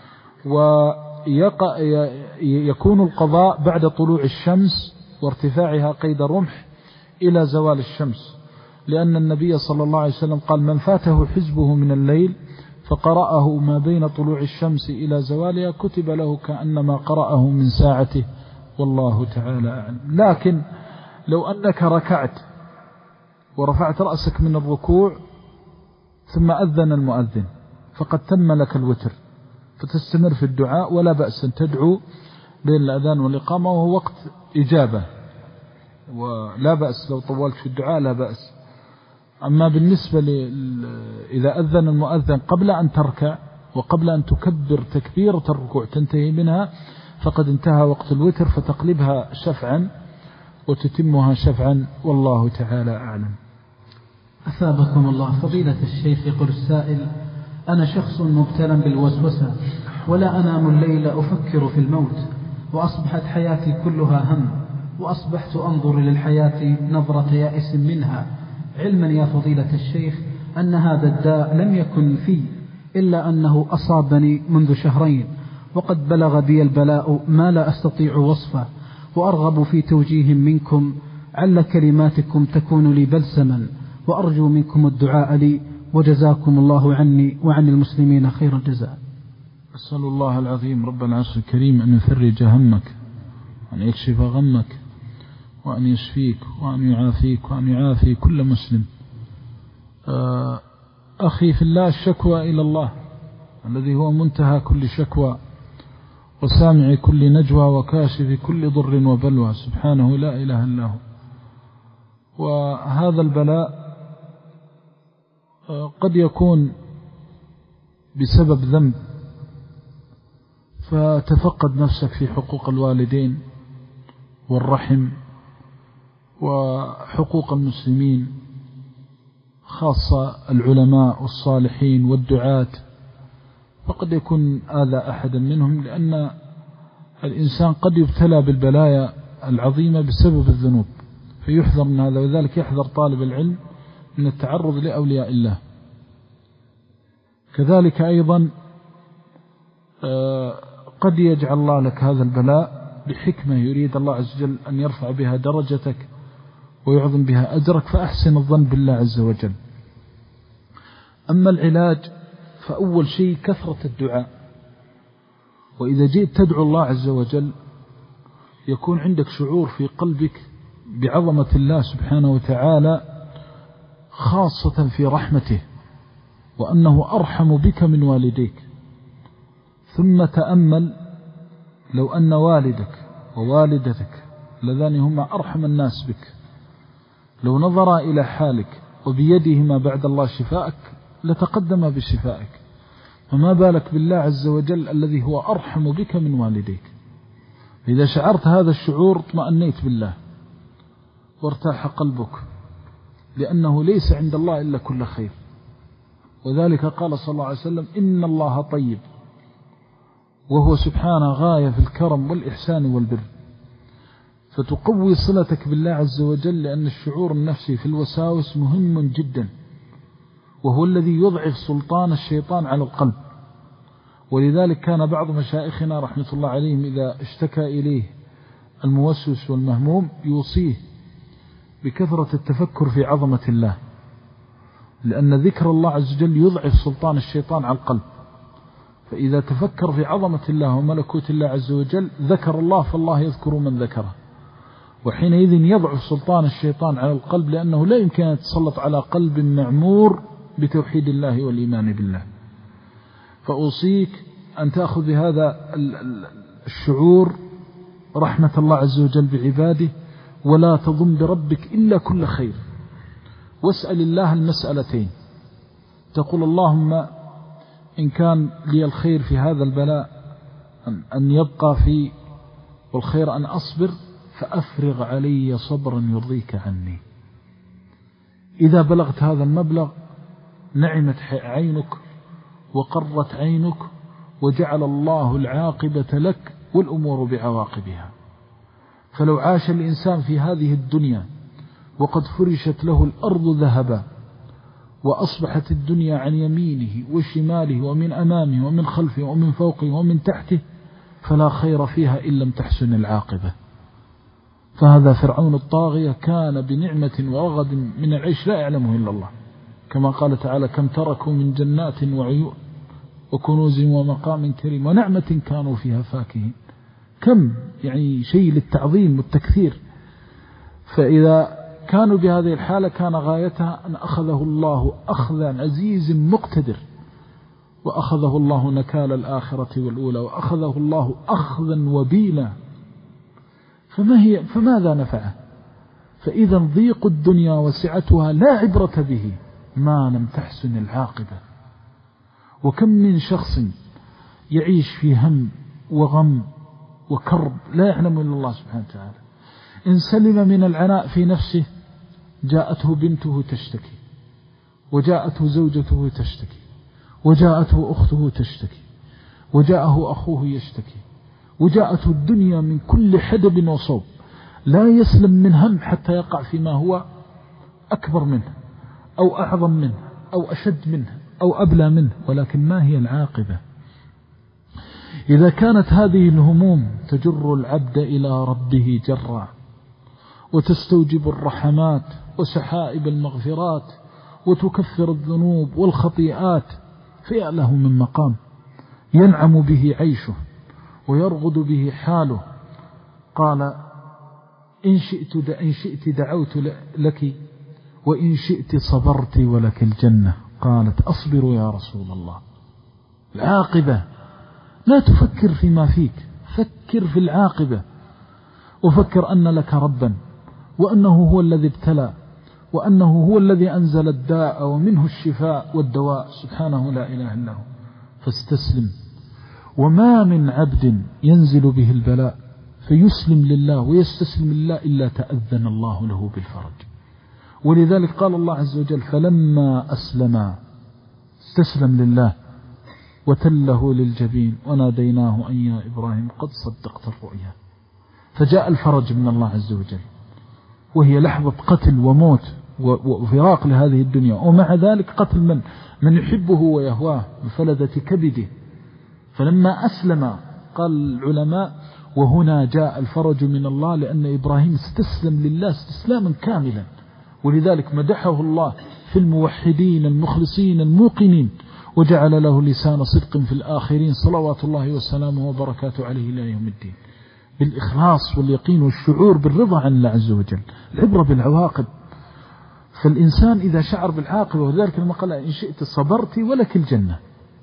ويكون القضاء بعد طلوع الشمس وارتفاعها قيد الرمح إلى زوال الشمس، لأن النبي صلى الله عليه وسلم قال من فاته حزبه من الليل فقرأه ما بين طلوع الشمس إلى زوالها كتب له كأنما قرأه من ساعته، والله تعالى أعلم. لكن لو أنك ركعت ورفعت رأسك من الركوع ثم أذن المؤذن فقد تم لك الوتر، فتستمر في الدعاء ولا بأس أن تدعو بين الأذان والإقامة، وهو وقت إجابة ولا بأس لو طولت في الدعاء لا بأس. أما بالنسبة ل... إذا أذن المؤذن قبل أن تركع وقبل أن تكبر تكبيرة الركوع تنتهي منها فقد انتهى وقت الوتر، فتقلبها شفعا وتتمها شفعا، والله تعالى أعلم. أثابكم الله. فضيلة الشيخ، يقول السائل: أنا شخص مبتلى بالوسوسة ولا أنام الليل أفكر في الموت، وأصبحت حياتي كلها هم، وأصبحت أنظر للحياة نظرة يائس منها، علما يا فضيلة الشيخ أن هذا الداء لم يكن في إلا أنه أصابني منذ شهرين، وقد بلغ بي البلاء ما لا أستطيع وصفه، وأرغب في توجيه منكم عل كلماتكم تكون لي بلسما، وأرجو منكم الدعاء لي، وجزاكم الله عني وعن المسلمين خير الجزاء. أسأل الله العظيم رب العرش الكريم أن يفرج همك وأن يكشف غمك وأن يشفيك وأن يعافيك وأن يعافي كل مسلم. أخي في الله، الشكوى إلى الله الذي هو منتهى كل شكوى وسامع كل نجوى وكاشف كل ضر وبلوى، سبحانه لا إله إلا هو. وهذا البلاء قد يكون بسبب ذنب، فتفقد نفسك في حقوق الوالدين والرحم وحقوق المسلمين، خاصة العلماء والصالحين والدعاة، فقد يكون آذى أحدا منهم، لأن الإنسان قد يبتلى بالبلايا العظيمة بسبب الذنوب، فيحذر من هذا. وذلك يحذر طالب العلم من التعرض لأولياء الله. كذلك أيضا قد يجعل الله لك هذا البلاء بحكمة يريد الله عز وجل أن يرفع بها درجتك ويعظم بها أجرك، فأحسن الظن بالله عز وجل. أما العلاج فأول شيء كثرة الدعاء، وإذا جئت تدعو الله عز وجل يكون عندك شعور في قلبك بعظمة الله سبحانه وتعالى، خاصة في رحمته، وأنه أرحم بك من والديك. ثم تأمل لو أن والدك ووالدتك اللذان هما أرحم الناس بك لو نظر إلى حالك وبيدهما بعد الله شفاءك لتقدم بشفائك، فما بالك بالله عز وجل الذي هو أرحم بك من والديك. إذا شعرت هذا الشعور اطمأنيت بالله وارتاح قلبك، لأنه ليس عند الله إلا كل خير. وذلك قال صلى الله عليه وسلم: إن الله طيب، وهو سبحانه غاية في الكرم والإحسان والبر. فتقوي صلتك بالله عز وجل، لأن الشعور النفسي في الوساوس مهم جدا، وهو الذي يضعف سلطان الشيطان على القلب. ولذلك كان بعض مشايخنا رحمة الله عليهم إذا اشتكى إليه الموسوس والمهموم يوصيه بكثرة التفكر في عظمة الله، لأن ذكر الله عز وجل يضعف سلطان الشيطان على القلب. فإذا تفكر في عظمة الله وملكوت الله عز وجل ذكر الله، فالله يذكر من ذكره، وحينئذ يضعف سلطان الشيطان على القلب، لأنه لا يمكن أن يتسلط على قلب معمور بتوحيد الله والإيمان بالله. فأوصيك أن تأخذ بهذا الشعور رحمة الله عز وجل بعباده، ولا تظن بربك إلا كل خير، واسأل الله المسألتين، تقول: اللهم إن كان لي الخير في هذا البلاء أن يبقى في، والخير أن أصبر، فأفرغ علي صبرا يرضيك عني. إذا بلغت هذا المبلغ نعمت عينك وقرت عينك، وجعل الله العاقبة لك والأمور بعواقبها. فلو عاش الإنسان في هذه الدنيا وقد فرشت له الأرض ذهبا، وأصبحت الدنيا عن يمينه وشماله ومن أمامه ومن خلفه ومن فوقه ومن تحته، فلا خير فيها إن لم تحسن العاقبة. فهذا فرعون الطاغية كان بنعمة ورغد من العيش لا يعلمه إلا الله، كما قال تعالى: كم تركوا من جنات وعيون وكنوز ومقام كريم ونعمة كانوا فيها فاكهين. كم يعني شيء للتعظيم والتكثير. فإذا كانوا بهذه الحالة كان غايتها أن أخذه الله أخذا عزيز مقتدر، وأخذه الله نكال الآخرة والأولى، وأخذه الله أخذا وبيلا. فما هي فماذا نفعه؟ فإذا ضيق الدنيا وسعتها لا عبرة به ما لم تحسن العاقبة. وكم من شخص يعيش في هم وغم وكرب لا يعلم إلا الله سبحانه وتعالى، إن سلم من العناء في نفسه جاءته بنته تشتكي، وجاءته زوجته تشتكي، وجاءته أخته تشتكي، وجاءه أخوه يشتكي، وجاءته الدنيا من كل حدب وصوب، لا يسلم من هم حتى يقع فيما هو أكبر منه أو أعظم منه أو أشد منه أو أبلى منه. ولكن ما هي العاقبة؟ إذا كانت هذه الهموم تجر العبد إلى ربه جرا، وتستوجب الرحمات وسحائب المغفرات، وتكفر الذنوب والخطيئات، فيا له من مقام ينعم به عيشه ويرغد به حاله. قال: إن شئت, إن شئت دعوت لك، وإن شئت صبرت ولك الجنة. قالت: أصبر يا رسول الله. العاقبة لا تفكر فيما فيك، فكر في العاقبة، وفكر أن لك ربا، وأنه هو الذي ابتلى، وأنه هو الذي أنزل الداء ومنه الشفاء والدواء، سبحانه لا إله إلا هو. فاستسلم. وما من عبد ينزل به البلاء فيسلم لله ويستسلم لله إلا تأذن الله له بالفرج. ولذلك قال الله عز وجل: فلما أسلم استسلم لله وتله للجبين وناديناه أن يا إبراهيم قد صدقت الرؤيا. فجاء الفرج من الله عز وجل، وهي لحظة قتل وموت وفراق لهذه الدنيا، ومع ذلك قتل من من يحبه ويهواه بفلذة كبده. فلما أسلم قال العلماء: وهنا جاء الفرج من الله، لأن إبراهيم استسلم لله استسلاما كاملا. ولذلك مدحه الله في الموحدين المخلصين الموقنين، وجعل له لسان صدق في الآخرين، صلوات الله وسلامه وبركاته عليه إلى يوم الدين، بالإخلاص واليقين والشعور بالرضا عن الله عز وجل. العبرة بالعواقب. فالإنسان إذا شعر بالعاقبة، وذلك لما قال: إن شئت صبرت ولك الجنة.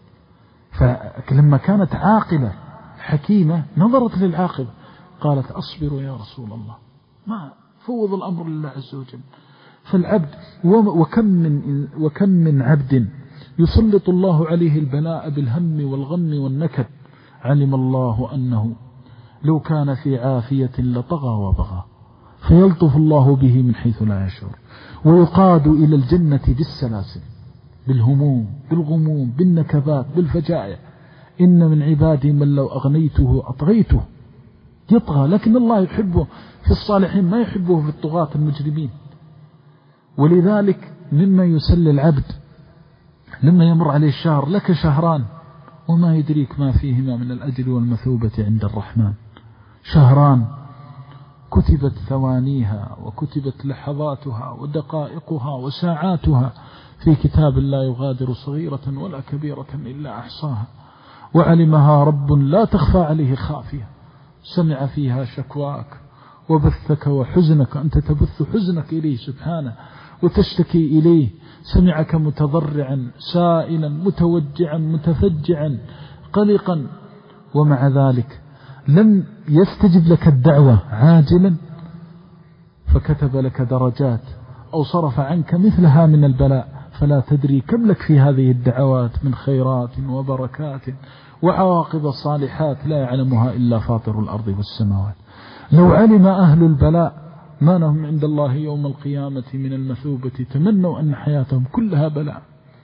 فلما كانت عاقلة حكيمة نظرت للعاقبة، قالت: أصبر يا رسول الله، ما فوض الأمر لله عز وجل. فالعبد وكم من, وكم من عبد يسلط الله عليه البلاء بالهم والغم والنكد، علم الله أنه لو كان في عافية لطغى وبغى، فيلطف الله به من حيث لا يشعر، ويقاد إلى الجنة بالسلاسل، بالهموم بالغموم بالنكبات بالفجائع. إن من عبادي من لو أغنيته أطغيته. يطغى، لكن الله يحبه في الصالحين، ما يحبه في الطغاة المجرمين. ولذلك مما يسلي العبد لما يمر عليه الشهر، لك شهران وما يدريك ما فيهما من الأجر والمثوبة عند الرحمن. شهران كتبت ثوانيها وكتبت لحظاتها ودقائقها وساعاتها في كتاب لا يغادر صغيرة ولا كبيرة إلا أحصاها، وعلمها رب لا تخفى عليه خافية. سمع فيها شكواك وبثك وحزنك، أنت تبث حزنك إليه سبحانه وتشتكي إليه. سمعك متضرعا سائلا متوجعا متفجعا قلقا، ومع ذلك لم يستجب لك الدعوة عاجلا، فكتب لك درجات أو صرف عنك مثلها من البلاء. فلا تدري كم لك في هذه الدعوات من خيرات وبركات وعواقب الصالحات لا يعلمها إلا فاطر الأرض والسماوات. لو علم أهل البلاء ما لهم عند الله يوم القيامة من المثوبة تمنوا أن حياتهم كلها بلاء.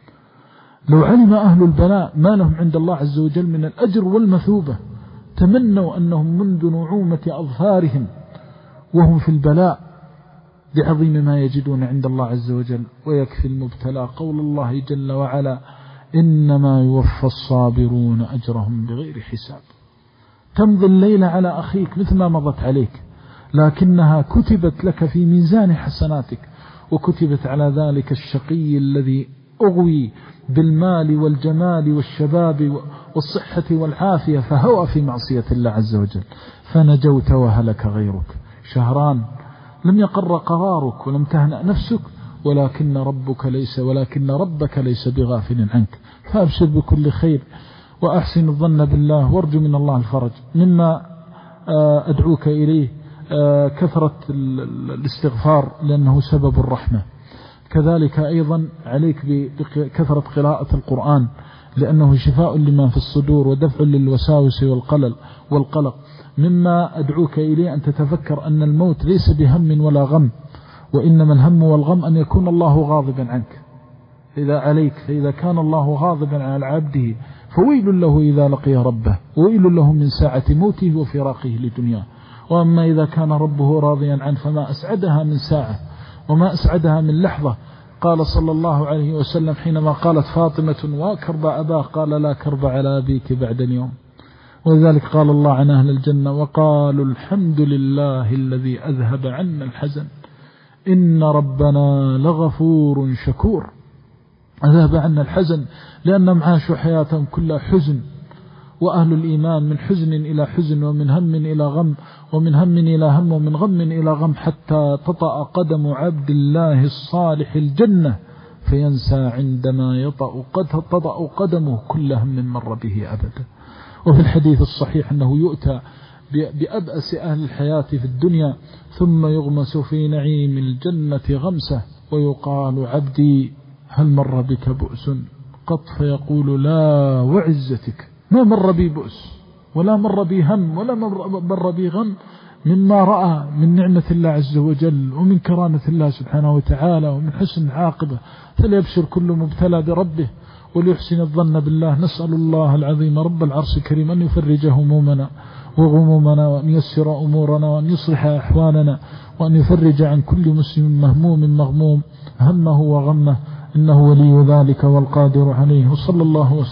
لو علم أهل البلاء ما لهم عند الله عز وجل من الأجر والمثوبة تمنوا أنهم منذ نعومة أظفارهم وهم في البلاء بعظيم ما يجدون عند الله عز وجل. ويكفي المبتلى قول الله جل وعلا: إنما يوفى الصابرون أجرهم بغير حساب. تمضي الليلة على أخيك مثل ما مضت عليك، لكنها كتبت لك في ميزان حسناتك، وكتبت على ذلك الشقي الذي أغوي بالمال والجمال والشباب والصحة والعافية فهوى في معصية الله عز وجل، فنجوت وهلك غيرك. شهران لم يقر قرارك ولم تهنأ نفسك، ولكن ربك ليس ولكن ربك ليس بغافل عنك، فأبشر بكل خير وأحسن الظن بالله وارجو من الله الفرج. مما أدعوك إليه كثرة الاستغفار لأنه سبب الرحمة، كذلك أيضا عليك بكثرة قراءة القرآن لأنه شفاء لما في الصدور ودفع للوساوس والقلق والقلق. مما أدعوك إليه أن تتفكر أن الموت ليس بهم ولا غم، وإنما الهم والغم أن يكون الله غاضبا عنك. إذا عليك فإذا كان الله غاضبا على عبده فويل له إذا لقي ربه، وويل له من ساعة موته وفراقه لدنياه. وأما إذا كان ربه راضيا عنه فما أسعدها من ساعة وما أسعدها من لحظة. قال صلى الله عليه وسلم حينما قالت فاطمة وكرب أباه قال لا كرب على أبيك بعد اليوم. ولذلك قال الله عن أهل الجنة وقالوا الحمد لله الذي أذهب عنا الحزن إن ربنا لغفور شكور. أذهب عنا الحزن لأنهم عاشوا حياتهم كلها حزن، وأهل الإيمان من حزن إلى حزن ومن هم إلى غم ومن هم إلى هم ومن غم إلى غم، حتى تطأ قدم عبد الله الصالح الجنة فينسى عندما يطأ قد تطأ قدمه كل هم مر به أبدا. وفي الحديث الصحيح أنه يؤتى بأبأس أهل الحياة في الدنيا ثم يغمس في نعيم الجنة غمسة ويقال عبدي هل مر بك بؤس قط؟ فيقول لا وعزتك ما مر بي بؤس ولا مر بي هم ولا مر بي غم مما رأى من نعمة الله عز وجل ومن كرامة الله سبحانه وتعالى ومن حسن العاقبة. فليبشر كل مبتلى بربه وليحسن الظن بالله. نسأل الله العظيم رب العرش الكريم أن يفرج همومنا وغمومنا وأن يسر أمورنا وأن يصلح أحوالنا وأن يفرج عن كل مسلم مهموم مغموم همه وغمه، إنه ولي ذلك والقادر عليه. وصلى الله وسلم